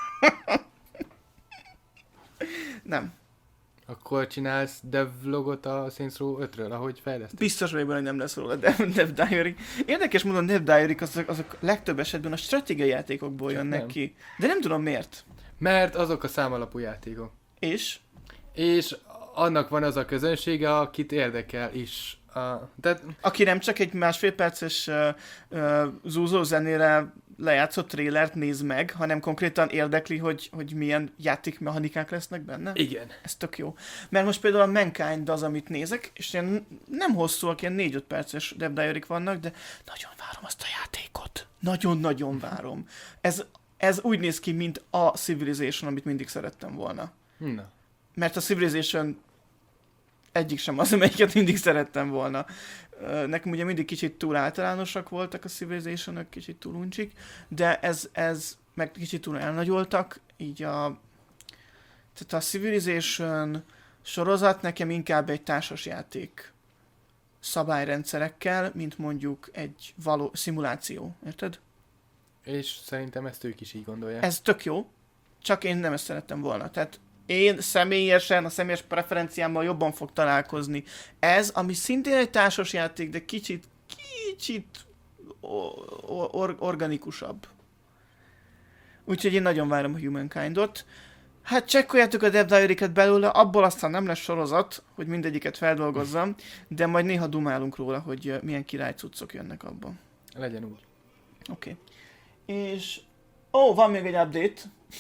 Nem. Akkor csinálsz devlogot a Saints Row ötről, ahogy fejlesztesz? Biztos vagyok benne, hogy nem lesz róla Dev, Dev Diary. Érdekes módon Dev Diary azok, azok legtöbb esetben a stratégiai játékokból csak jönnek nem. ki. De nem tudom miért. Mert azok a számalapú játékok. És? És annak van az a közönsége, akit érdekel is. A, de... Aki nem csak egy másfél perces uh, uh, zúzó zenére lejátszott trélert néz meg, hanem konkrétan érdekli, hogy, hogy milyen játékmechanikák lesznek benne. Igen. Ez tök jó. Mert most például a Mankind az, amit nézek, és ilyen nem hosszúak, ilyen négy-öt perces Dev Diary-k vannak, de nagyon várom azt a játékot. Nagyon-nagyon várom. Ez, ez úgy néz ki, mint a Civilization, amit mindig szerettem volna. Na. Mert a Civilization egyik sem az, amelyiket mindig szerettem volna. Nekem ugye mindig kicsit túl általánosak voltak a Civilization-ök, kicsit túl uncsik, de ez, ez meg kicsit túl elnagyoltak, így a, tehát a Civilization sorozat nekem inkább egy társasjáték szabályrendszerekkel, mint mondjuk egy való szimuláció, érted? És szerintem ezt ők is így gondolják. Ez tök jó, csak én nem ezt szerettem volna. Tehát én személyesen, a személyes preferenciámmal jobban fog találkozni. Ez, ami szintén egy társasjáték, de kicsit, kicsit or- organikusabb. Úgyhogy én nagyon várom a Humankind-ot. Hát csekkoljátok a Dev Diary-ket belőle, abból aztán nem lesz sorozat, hogy mindegyiket feldolgozzam, de majd néha dumálunk róla, hogy milyen királycuccok jönnek abban. Legyen úgy. Oké. Okay. És... Ó, oh, van még egy update.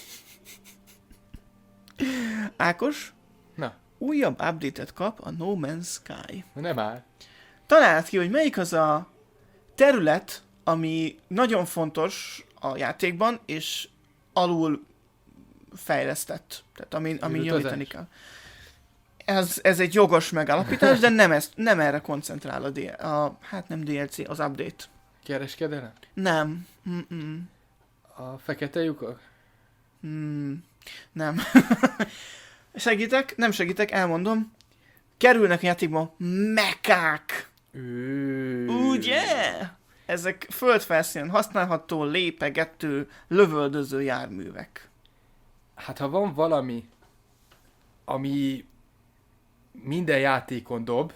Ákos? Na. Újabb update-et kap a No Man's Sky. Nem áll. Találd ki, hogy melyik az a terület, ami nagyon fontos a játékban, és alul fejlesztett. Tehát ami, ami javítani kell. Ez, ez egy jogos megállapítás, de nem, ezt, nem erre koncentrál a, D- a... Hát nem dé el cé, az update. Kereskedelem? Nem. Mm-mm. A fekete lyukak? Mm, nem. Segítek? Nem segítek, elmondom. Kerülnek a játékba mekák. Ugye? Ezek földfelszínen használható, lépegető, lövöldöző járművek. Hát ha van valami, ami minden játékon dob,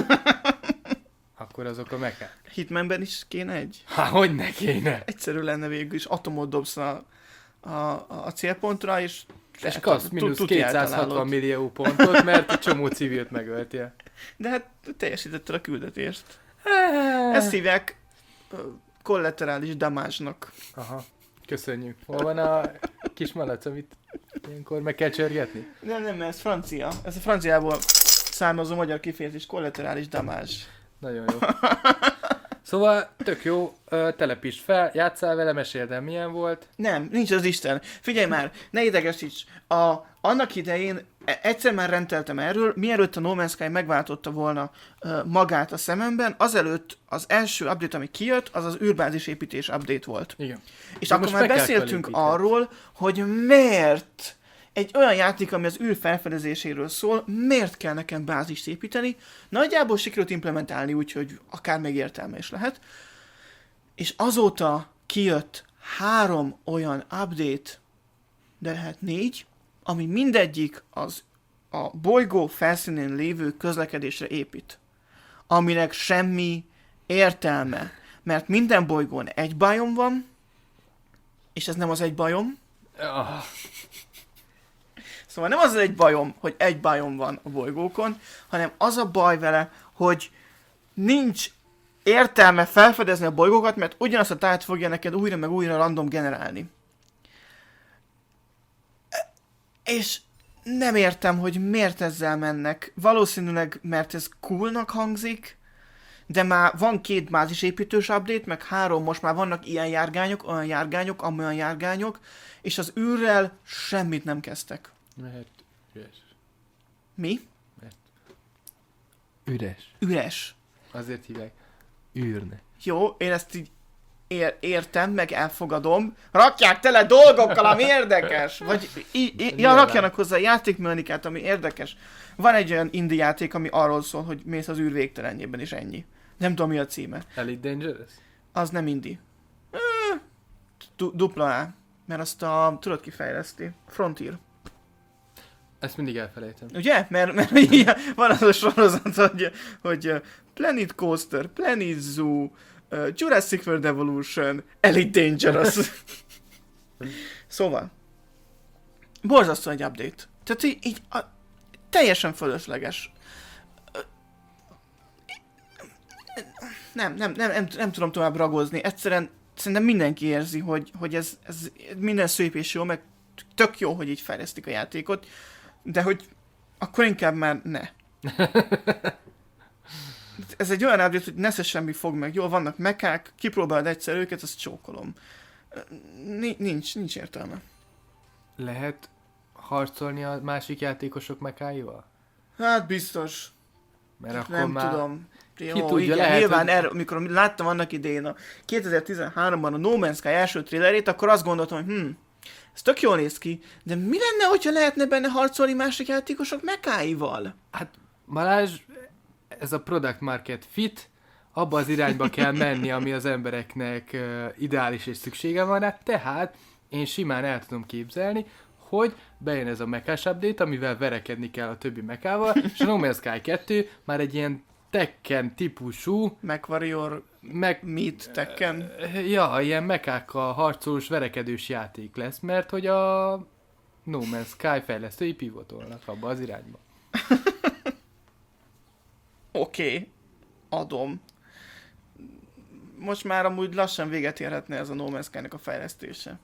akkor azok a mekák. Hitmanben is kéne egy? Há, hogy ne kéne? Egyszerű lenne végül is, atomot dobsz a, a, a célpontra, és... És kapsz mínusz kétszázhatvan millió pontot, mert egy csomó civilt megöltél. De hát teljesítetted a küldetést. Ezt hívják kollaterális damage-nak. Aha, köszönjük. Hol van a kis malac, amit ilyenkor meg kell csörgetni? Nem, nem, ez francia. Ez a franciából származó magyar kifejezés, kollaterális damage. Nagyon jó. Szóval tök jó, telepítsd fel, játsszál vele, meséld el, milyen volt. Nem, nincs az Isten. Figyelj már, ne idegesíts. A, annak idején egyszer már rendeltem erről, mielőtt a No Man's Sky megváltotta volna uh, magát a szememben, azelőtt az első update, ami kijött, az az űrbázis építés update volt. Igen. És De akkor már beszéltünk arról, hogy miért egy olyan játék, ami az űr felfedezéséről szól, miért kell nekem bázist építeni? Nagyjából sikerült implementálni, úgyhogy akár még értelme is lehet. És azóta kijött három olyan update, de lehet négy, ami mindegyik az a bolygó felszínén lévő közlekedésre épít. Aminek semmi értelme, mert minden bolygón egy bajom van, és ez nem az egy bajom. Oh. Szóval nem az egy bajom, hogy egy bajom van a bolygókon, hanem az a baj vele, hogy nincs értelme felfedezni a bolygókat, mert ugyanazt a tájat fogja neked újra meg újra random generálni. És nem értem, hogy miért ezzel mennek. Valószínűleg, mert ez coolnak hangzik, de már van két bázisépítős update, meg három, most már vannak ilyen járgányok, olyan járgányok, amolyan járgányok, és az űrrel semmit nem kezdtek. Mert üres. Mi? Mert üres. Üres. Azért hívják űrnek. Jó, én ezt így ér- értem, meg elfogadom. Rakják tele dolgokkal, ami érdekes. Vagy í- í- ja, rakjanak hozzá játékmechanikát, ami érdekes. Van egy olyan indie játék, ami arról szól, hogy mész az űr végtelenjében, és ennyi. Nem tudom, mi a címe. Elite Dangerous? Az nem indie. Du- dupla A. Mert azt a... Tudod ki fejleszti? Frontier. Ezt mindig elfelejtem. Ugye? Mert, mert ilyen, van az a sorozat, hogy, hogy Planet Coaster, Planet Zoo, uh, Jurassic World Evolution, Elite Dangerous. Szóval, borzasztó egy update. Tehát így, így a, teljesen fölösleges. Nem, nem, nem, nem, nem tudom tovább ragozni. Egyszerűen szerintem mindenki érzi, hogy, hogy ez, ez minden szép és jó, meg tök jó, hogy így fejlesztik a játékot, de hogy akkor inkább már ne. Ez egy olyan update, hogy nesze semmi fog meg. Jól vannak mekák, kipróbálod egyszer őket, azt csókolom. Nincs, nincs értelme. Lehet harcolni a másik játékosok mekáival? Hát biztos. Mert akkor nem már... tudom. Jó, Ki tudja, igen, lehet, nyilván hogy... erről, amikor láttam annak idején a kétezer-tizenháromban a No Man's Sky első trailerét, akkor azt gondoltam, hogy hm, ez tök jól néz ki, de mi lenne, hogyha lehetne benne harcolni másik játékosok mekáival? Hát Balázs, ez a product market fit, abba az irányba kell menni, ami az embereknek uh, ideális és szüksége van rá, tehát én simán el tudom képzelni, hogy bejön ez a mechás update, amivel verekedni kell a többi mechával, és a No Man's Sky kettő már egy ilyen Tekken típusú... MechWarrior meg, Meet Tekken. Ja, ilyen mekákkal harcolós, verekedős játék lesz, mert hogy a No Man's Sky fejlesztői pivotolnak abba az irányba. Oké, okay. Adom. Most már amúgy lassan véget érhetne ez a No Man's Sky-nek a fejlesztése.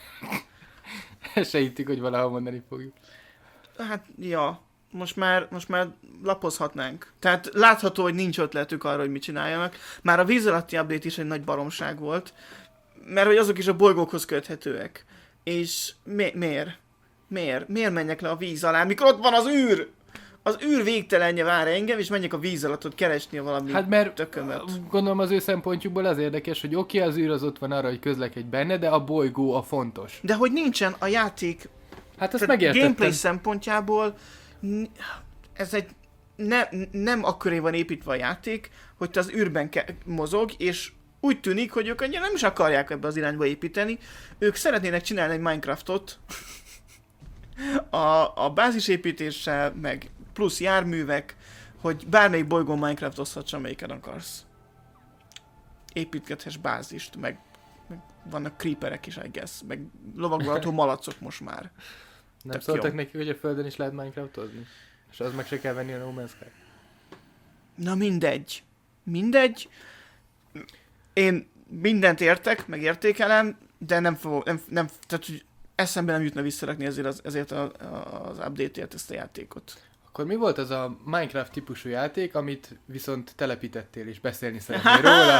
Se hittük, hogy valahol mondani fogjuk. Hát, ja. Most már, most már lapozhatnánk. Tehát látható, hogy nincs ötletük arra, hogy mit csináljanak. Már a víz alatti update is egy nagy baromság volt, mert hogy azok is a bolygókhoz köthetőek. És mi- miért? Miért? Miért menjek le a víz alá, mikor ott van az űr? Az űr végtelenje vár engem, és menjek a víz alatt ott keresni valami hát mert tökömet. Gondolom az ő szempontjukból az érdekes, hogy oké, okay, az űr az ott van arra, hogy közlekedj benne, de a bolygó a fontos. De hogy nincsen a játék... Hát ezt megértettem. Gameplay szempontjából ez egy ne, nem akköré van építve a játék, hogy te az űrben ke- mozog, és úgy tűnik, hogy ők annyira nem is akarják ebbe az irányba építeni. Ők szeretnének csinálni egy Minecraftot a, a bázisépítéssel, meg plusz járművek, hogy bármelyik bolygón Minecraftozhatsz, amelyiken akarsz. Építgethess bázist, meg, meg vannak creeperek is, I guess, meg lovagolható malacok most már. Nem Tök szóltak jó. neki, hogy a Földön is lehet Minecraftozni? És az meg se kell venni a No Man's Sky. Na mindegy. Mindegy. Én mindent értek, meg értékelem, de nem fogok, nem, nem, tehát hogy eszembe nem jutna visszarakni ezért az, ezért a, az update-ért ezt a játékot. Akkor mi volt az a Minecraft típusú játék, amit viszont telepítettél és beszélni szeretnél róla?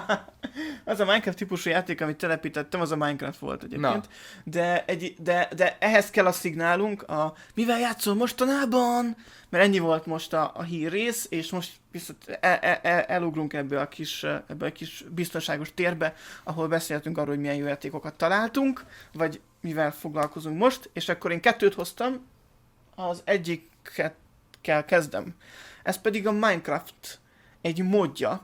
Az a Minecraft típusú játék, amit telepítettem, az a Minecraft volt egyébként. Na. De, egy, de, de ehhez kell a szignálunk, a mivel játszol mostanában, mert ennyi volt most a, a hírrész, és most viszont el, el, el, elugrunk ebbe a, kis, ebbe a kis biztonságos térbe, ahol beszéltünk arról, hogy milyen jó játékokat találtunk, vagy mivel foglalkozunk most, és akkor én kettőt hoztam, az egyiket kell kezdem. Ez pedig a Minecraft egy modja,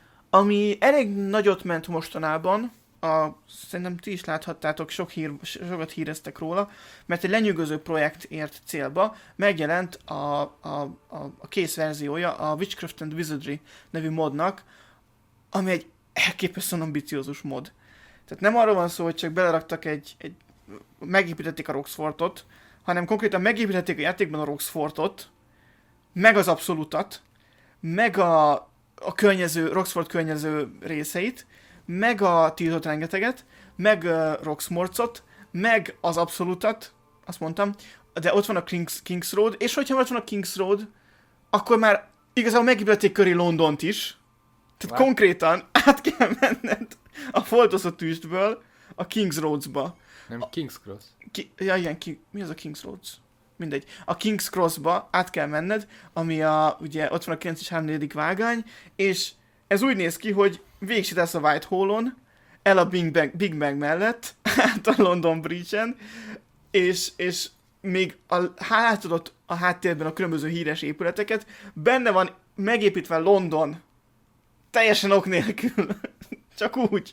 ami elég nagyot ment mostanában, a, szerintem ti is láthattátok, sok hír, sokat híreztek róla, mert egy lenyűgöző projekt ért célba, megjelent a, a, a, a kész verziója a Witchcraft and Wizardry nevű modnak, ami egy elképesztően ambiciózus mod. Tehát nem arról van szó, hogy csak beleraktak egy, egy megépítették a Roxfortot, hanem konkrétan megépítették a játékban a Roxfortot, meg az Absolutat, meg a, a környező, Roxfort környező részeit, meg a Tiltot rengeteget, meg uh, Roxmorcot, meg az Absolutat, azt mondtam, de ott van a Kings, Kings Road, és hogyha ott van a Kings Road, akkor már igazából megépítették köré Londont is, tehát What? Konkrétan át kell menned a foltozott tüstből a Kings Roads-ba. Nem, King's Cross. Ki, ja igen, ki, mi az a King's Roads? Mindegy. A King's Crossba át kell menned, ami a, ugye ott van a kilenc és három negyedik vágány, és ez úgy néz ki, hogy végigsétálsz a Whitehall-on, el a Big Bang, Big Bang mellett, át a London Bridge-en, és, és még a, látod a háttérben a különböző híres épületeket, benne van megépítve London, teljesen ok nélkül, csak úgy.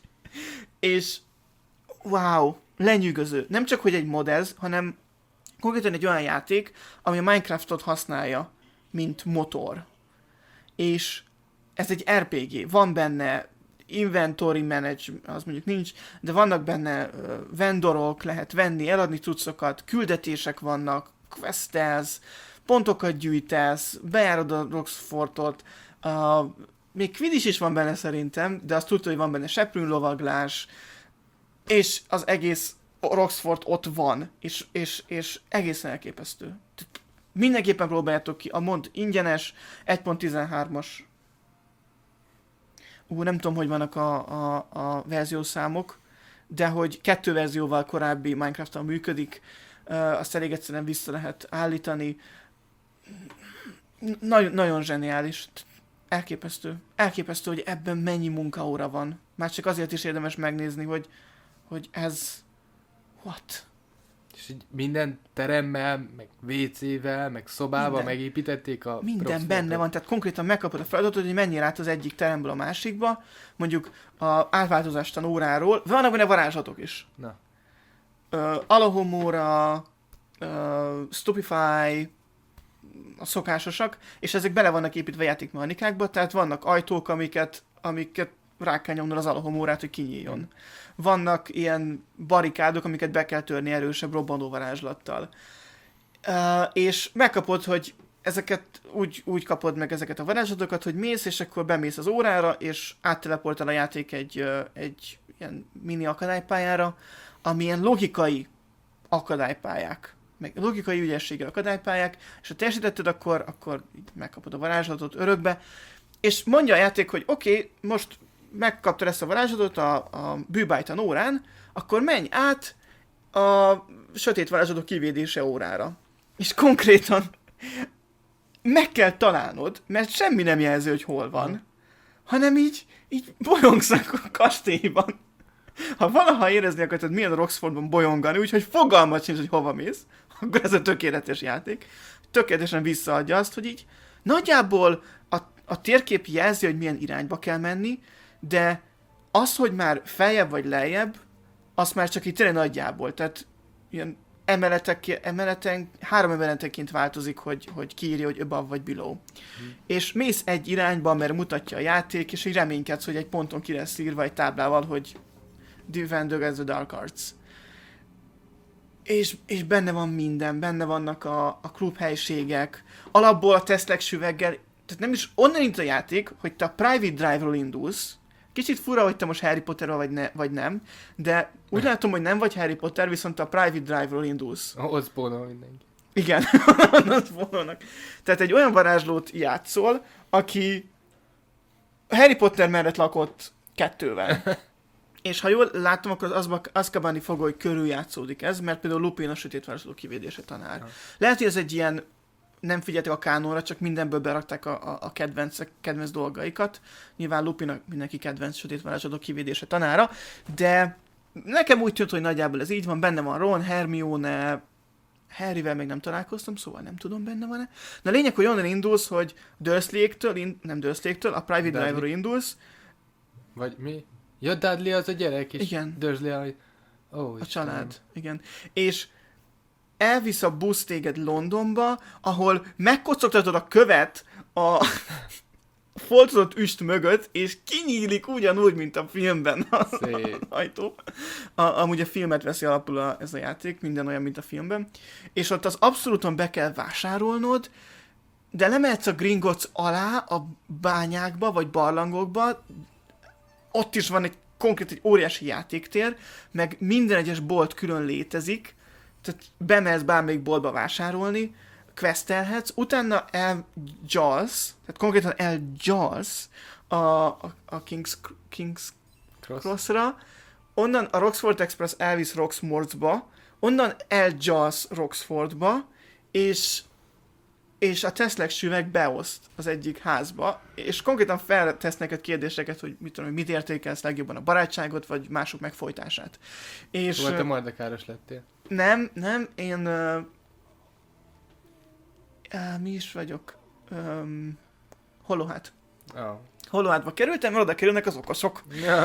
És wow, lenyűgöző. Nem csak, hogy egy mod ez, hanem konkrétan egy olyan játék, ami a Minecraftot használja, mint motor. És ez egy er pé gé. Van benne inventory manage, az mondjuk nincs, de vannak benne uh, vendorok, lehet venni, eladni cuccokat, küldetések vannak, questelsz, pontokat gyűjtesz, bejárod a Roxfortot, uh, még Quidditch is van benne szerintem, de azt tudta, hogy van benne seprűnlovaglás, és az egész Roxfort ott van, és, és, és egészen elképesztő. Tehát mindenképpen próbáljátok ki, a mod ingyenes, egy pont tizenhármas. Ú, nem tudom, hogy vannak a, a, a verziószámok, de hogy kettő verzióval korábbi Minecraft-tal működik, uh, azt elég egyszerűen vissza lehet állítani. Nagy, nagyon zseniális. Elképesztő. Elképesztő, hogy ebben mennyi munkaóra van. Már csak azért is érdemes megnézni, hogy, hogy ez... What? És így minden teremmel, meg vécével, meg szobával minden. Megépítették a Minden Roxfortot. benne van, tehát konkrétan megkapod a feladatot, hogy menjél át az egyik teremből a másikba, mondjuk a átváltozástan óráról, vannak benne varázslatok is. Na. Uh, Alohomora, uh, Stupefy, a szokásosak, és ezek bele vannak építve a játékmechanikákba, tehát vannak ajtók, amiket, amiket rá kell nyomnod az Alohomórát, hogy kinyíljon. Mm. Vannak ilyen barikádok, amiket be kell törni erősebb robbanó varázslattal. Uh, és megkapod, hogy ezeket úgy, úgy kapod meg ezeket a varázslatokat, hogy mész, és akkor bemész az órára, és átteleportál a játék egy, uh, egy ilyen mini akadálypályára, amilyen logikai akadálypályák, meg logikai ügyességgel akadálypályák, és ha teljesítetted, akkor, akkor megkapod a varázslatot örökbe, és mondja a játék, hogy oké, okay, most megkaptad ezt a varázslatot a, a bűbájtan órán, akkor menj át a sötét varázslatok kivédése órára. És konkrétan meg kell találnod, mert semmi nem jelzi, hogy hol van, hmm. hanem így, így bolyongsz a kastélyban. Ha valaha érezni akartad, milyen a Roxfordban bolyongani, úgyhogy fogalmat sincs, hogy hova mész, akkor ez a tökéletes játék. Tökéletesen visszaadja azt, hogy így nagyjából a, a térkép jelzi, hogy milyen irányba kell menni, de az, hogy már feljebb vagy lejjebb, az már csak így tényleg nagyjából. Tehát ilyen emeletek, emeleten, három emeletenként változik, hogy, hogy kiírja, hogy above vagy below. Hmm. És mész egy irányba, mert mutatja a játék, és így reménykedsz, hogy egy ponton ki lesz írva egy táblával, hogy Defend against the Dark Arts. És, és benne van minden, benne vannak a, a klubhelyiségek, alapból a tesztlek süveggel, tehát nem is onnan indult a játék, hogy te a Private Drive-ról indulsz. Kicsit fura, hogy te most Harry Potterról vagy, ne, vagy nem, de úgy látom, hogy nem vagy Harry Potter, viszont a Private Drive-ról indulsz. Ott spónol mindenki. Igen, onnan spónolnak. Tehát egy olyan varázslót játszol, aki Harry Potter mellett lakott kettővel. És ha jól látom, akkor az Azkabani fogoly körül játszódik ez, mert például Lupin a sötét varázsló kivédése tanár. Ha. Lehet, hogy ez egy ilyen, nem figyeltek a kánonra, csak mindenből berakták a, a, a kedvenc, kedvenc dolgaikat. Nyilván Lupin a mindenki kedvenc sötét varázsló kivédése tanára, de nekem úgy tűnt, hogy nagyjából ez így van, benne van Ron, Hermione, Harryvel még nem találkoztam, szóval nem tudom, benne van-e. Na lényeg, hogy onnan indulsz, hogy Dursley-től, in, nem Dursley-től, a Private Drive-ról indulsz. Vagy mi? Ja, Dudley az a gyerek, és igen. Dursley a... Oh, a család, igen. És elvisz a busz téged Londonba, ahol megkocogtatod a követ a foltozott üst mögött, és kinyílik ugyanúgy, mint a filmben az ajtó. A, amúgy a filmet veszi alapul a, ez a játék, minden olyan, mint a filmben. És ott az abszolúton be kell vásárolnod, de lemehetsz a Gringotts alá, a bányákba, vagy barlangokba, ott is van egy konkrét, egy óriási játéktér, meg minden egyes bolt külön létezik, tehát bemehetsz bármelyik boltba vásárolni, questelhetsz, utána elgyalsz, tehát konkrétan elgyalsz a, a, a King's, King's Cross. Crossra, onnan a Roxford Express elvisz Roxmortsba, onnan elgyalsz Roxfordba, és és a tesztlek süveg beoszt az egyik házba, és konkrétan feltesz neked kérdéseket, hogy mit tudom, mit értékelsz legjobban, a barátságot, vagy mások megfojtását. És szóval te Mardekáros lettél? Nem, nem, én uh, uh, mi is vagyok? Um, Holohát. Oh. Holohátba kerültem, mert oda kerülnek az okosok.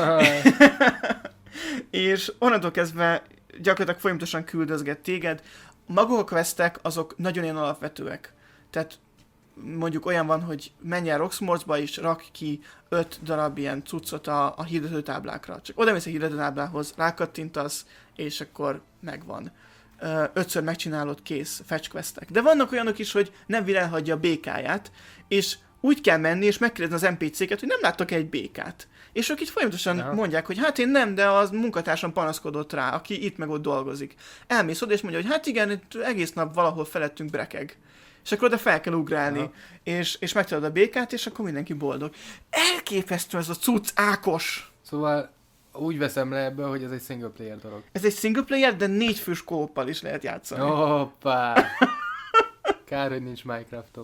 És onnantól kezdve gyakorlatilag folyamatosan küldözget téged. Maguk a questek, azok nagyon ilyen alapvetőek. Tehát mondjuk olyan van, hogy menj el Roxmortsba és rak ki öt darab ilyen cuccot a, a hirdetőtáblákra. Csak oda mész a hirdetőtáblához, rákattintasz, és akkor megvan. Ötször megcsinálod, kész, fetch questek. De vannak olyanok is, hogy nem elhagyja a békáját, és úgy kell menni, és megkérdezni az en pé cé-ket, hogy nem láttok egy békát. És ők itt folyamatosan ja. mondják, hogy hát én nem, de az munkatársam panaszkodott rá, aki itt meg ott dolgozik. Elmész oda, és mondja, hogy hát igen, itt egész nap valahol felettünk brekeg. És akkor oda fel kell ugrálni, és, és megtalálod a békát, és akkor mindenki boldog. Elképesztő ez a cucc, Ákos! Szóval úgy veszem le ebből, hogy ez egy single player dolog. Ez egy single player, de négy fős kóppal is lehet játszani. Hoppá! Kár, hogy nincs Minecraftom.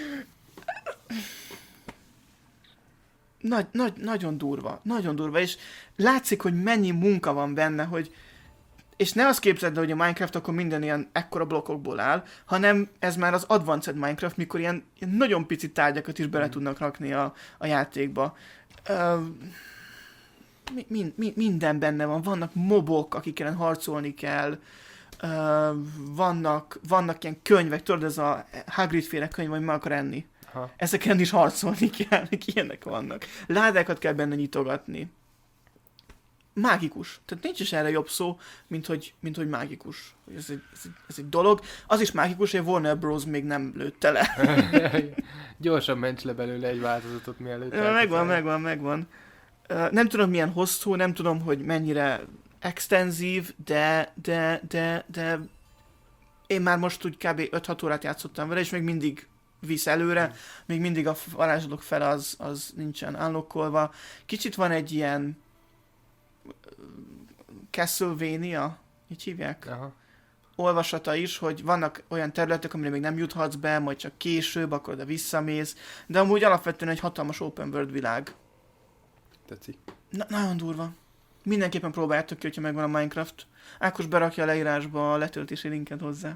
Nagy, nagy, nagyon durva, nagyon durva, és látszik, hogy mennyi munka van benne, hogy és ne azt képzeld, hogy a Minecraft akkor minden ilyen ekkora blokkokból áll, hanem ez már az Advanced Minecraft, mikor ilyen, ilyen nagyon pici tárgyakat is bele tudnak rakni a, a játékba. Uh, mi, mi, minden benne van. Vannak mobok, akik ellen harcolni kell. Uh, vannak, vannak ilyen könyvek, tudod, ez a Hagrid-féle könyv, hogy meg akar enni. Ha. Ezeken is harcolni kell, ilyenek vannak. Ládákat kell benne nyitogatni. Mágikus. Tehát nincs is erre jobb szó, mint hogy, mint hogy mágikus. Ez egy, ez, egy, ez egy dolog. Az is mágikus, hogy Warner Bros. Még nem lőtte le. Gyorsan ments le belőle egy változatot, mielőtt. Megvan, megvan, megvan. Nem tudom, milyen hosszú, nem tudom, hogy mennyire extenzív, de, de, de, de én már most úgy kb. öt-hat órát játszottam vele, és még mindig visz előre, hmm. még mindig a varázslatok fele az, az nincsen unlockolva. Kicsit van egy ilyen Castlevania, így hívják? Aha. Olvasata is, hogy vannak olyan területek, amire még nem juthatsz be, majd csak később, akkor oda visszamész, de amúgy alapvetően egy hatalmas open world világ. Tetszik. Na, nagyon durva. Mindenképpen próbáljátok ki, hogyha megvan a Minecraft. Ákos berakja a leírásba a letöltési linket hozzá.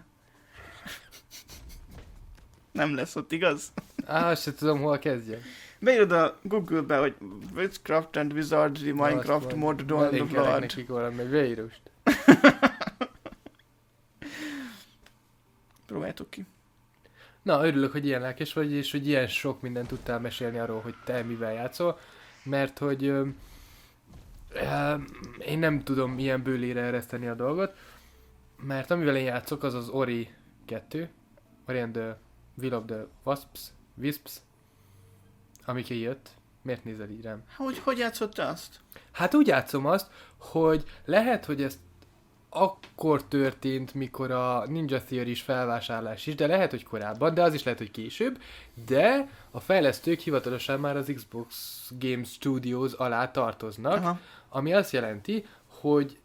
Nem lesz ott, igaz? Á, azt sem tudom, hol kezdjek. Beírod a Google-be, hogy Witchcraft and Wizardry Minecraft mod Dawn of the Lord. Nekik valami beírust. Próbáljátok ki. Na, örülök, hogy ilyen lelkes vagy, és hogy ilyen sok mindent tudtál mesélni arról, hogy te mivel játszol, mert hogy ö, ö, én nem tudom ilyen bőlére ereszteni a dolgot, mert amivel én játszok, az az Ori kettő, Ori and the Will of the Wasps, Wisps, ami kijött. Miért nézel így rám? Hogy, hogy játszottál azt? Hát úgy játszom azt, hogy lehet, hogy ezt akkor történt, mikor a Ninja Theory-s felvásárlás is, de lehet, hogy korábban, de az is lehet, hogy később, de a fejlesztők hivatalosan már az Xbox Game Studios alá tartoznak, aha. Ami azt jelenti, hogy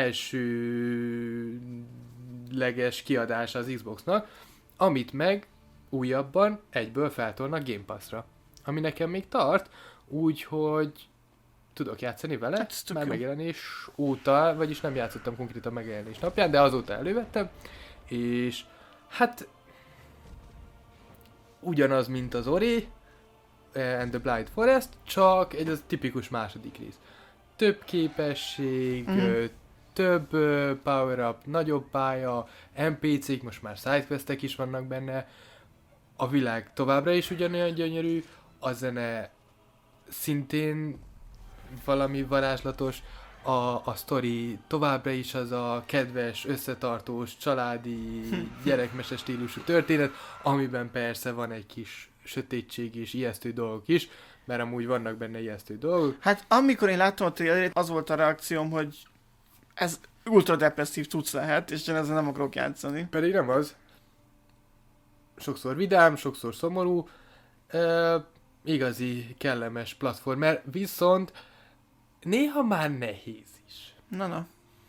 elsőleges kiadása az Xboxnak, amit meg újabban egyből feltolnak Game Pass-ra. Ami nekem még tart, úgyhogy tudok játszani vele, hát, már jó. Megjelenés óta, vagyis nem játszottam konkrétan megjelenés napján, de azóta elővettem, és hát ugyanaz, mint az Ori and the Blind Forest, csak egy az tipikus második rész. Több képesség, mm. több power-up, nagyobb pálya, en pé cé-k, most már sidequestek is vannak benne, a világ továbbra is ugyanolyan gyönyörű, a zene szintén valami varázslatos, a, a sztori továbbra is az a kedves, összetartós, családi, gyerekmese stílusú történet, amiben persze van egy kis sötétség és ijesztő dolgok is, mert amúgy vannak benne ijesztő dolgok. Hát amikor én láttam a trailerét, az volt a reakcióm, hogy ez ultra depresszív cucc lehet, és én ezzel nem akarok játszani. Pedig nem az. Sokszor vidám, sokszor szomorú, e, igazi, kellemes platformer, viszont néha már nehéz is. Na, na.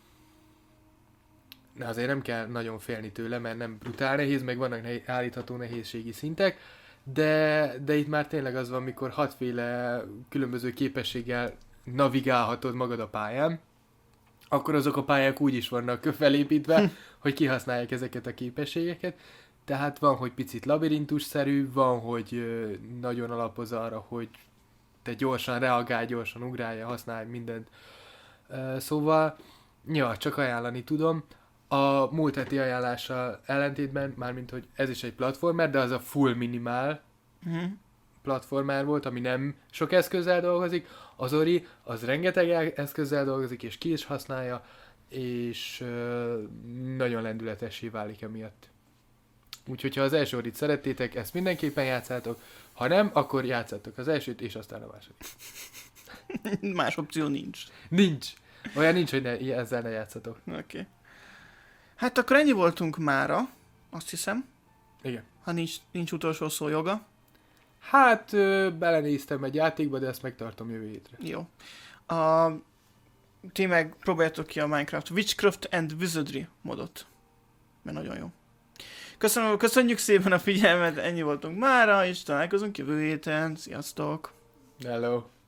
Na azért nem kell nagyon félni tőle, mert nem brutál nehéz, meg vannak nehéz, állítható nehézségi szintek, de, de itt már tényleg az van, mikor hatféle különböző képességgel navigálhatod magad a pályán, akkor azok a pályák úgy is vannak felépítve, hogy kihasználják ezeket a képességeket. Tehát van, hogy picit labirintusszerű, van, hogy nagyon alapoz arra, hogy te gyorsan reagálj, gyorsan ugrálj, használj mindent. Szóval, ja, csak ajánlani tudom. A múlt heti ajánlással ellentétben, mármint, hogy ez is egy platformer, de az a full minimál uh-huh. platformer volt, ami nem sok eszközzel dolgozik. Az Ori, az rengeteg eszközzel dolgozik, és ki is használja, és uh, nagyon lendületessé válik emiatt. Úgyhogy ha az első Orit szerettétek, ezt mindenképpen játszátok, ha nem, akkor játszátok az elsőt, és aztán a második. Más opció nincs. Nincs. Olyan nincs, hogy ne, ezzel ne játszatok. Oké. Okay. Hát akkor ennyi voltunk mára, azt hiszem. Igen. Ha nincs, nincs utolsó szó joga. Hát ö, belenéztem egy játékba, de ezt megtartom jövő hétre. Jó. A, ti meg próbáljátok ki a Minecraft Witchcraft and Wizardry modot. Mert nagyon jó. Köszönöm, köszönjük szépen a figyelmet, ennyi voltunk mára, és találkozunk jövő héten. Sziasztok! Hello!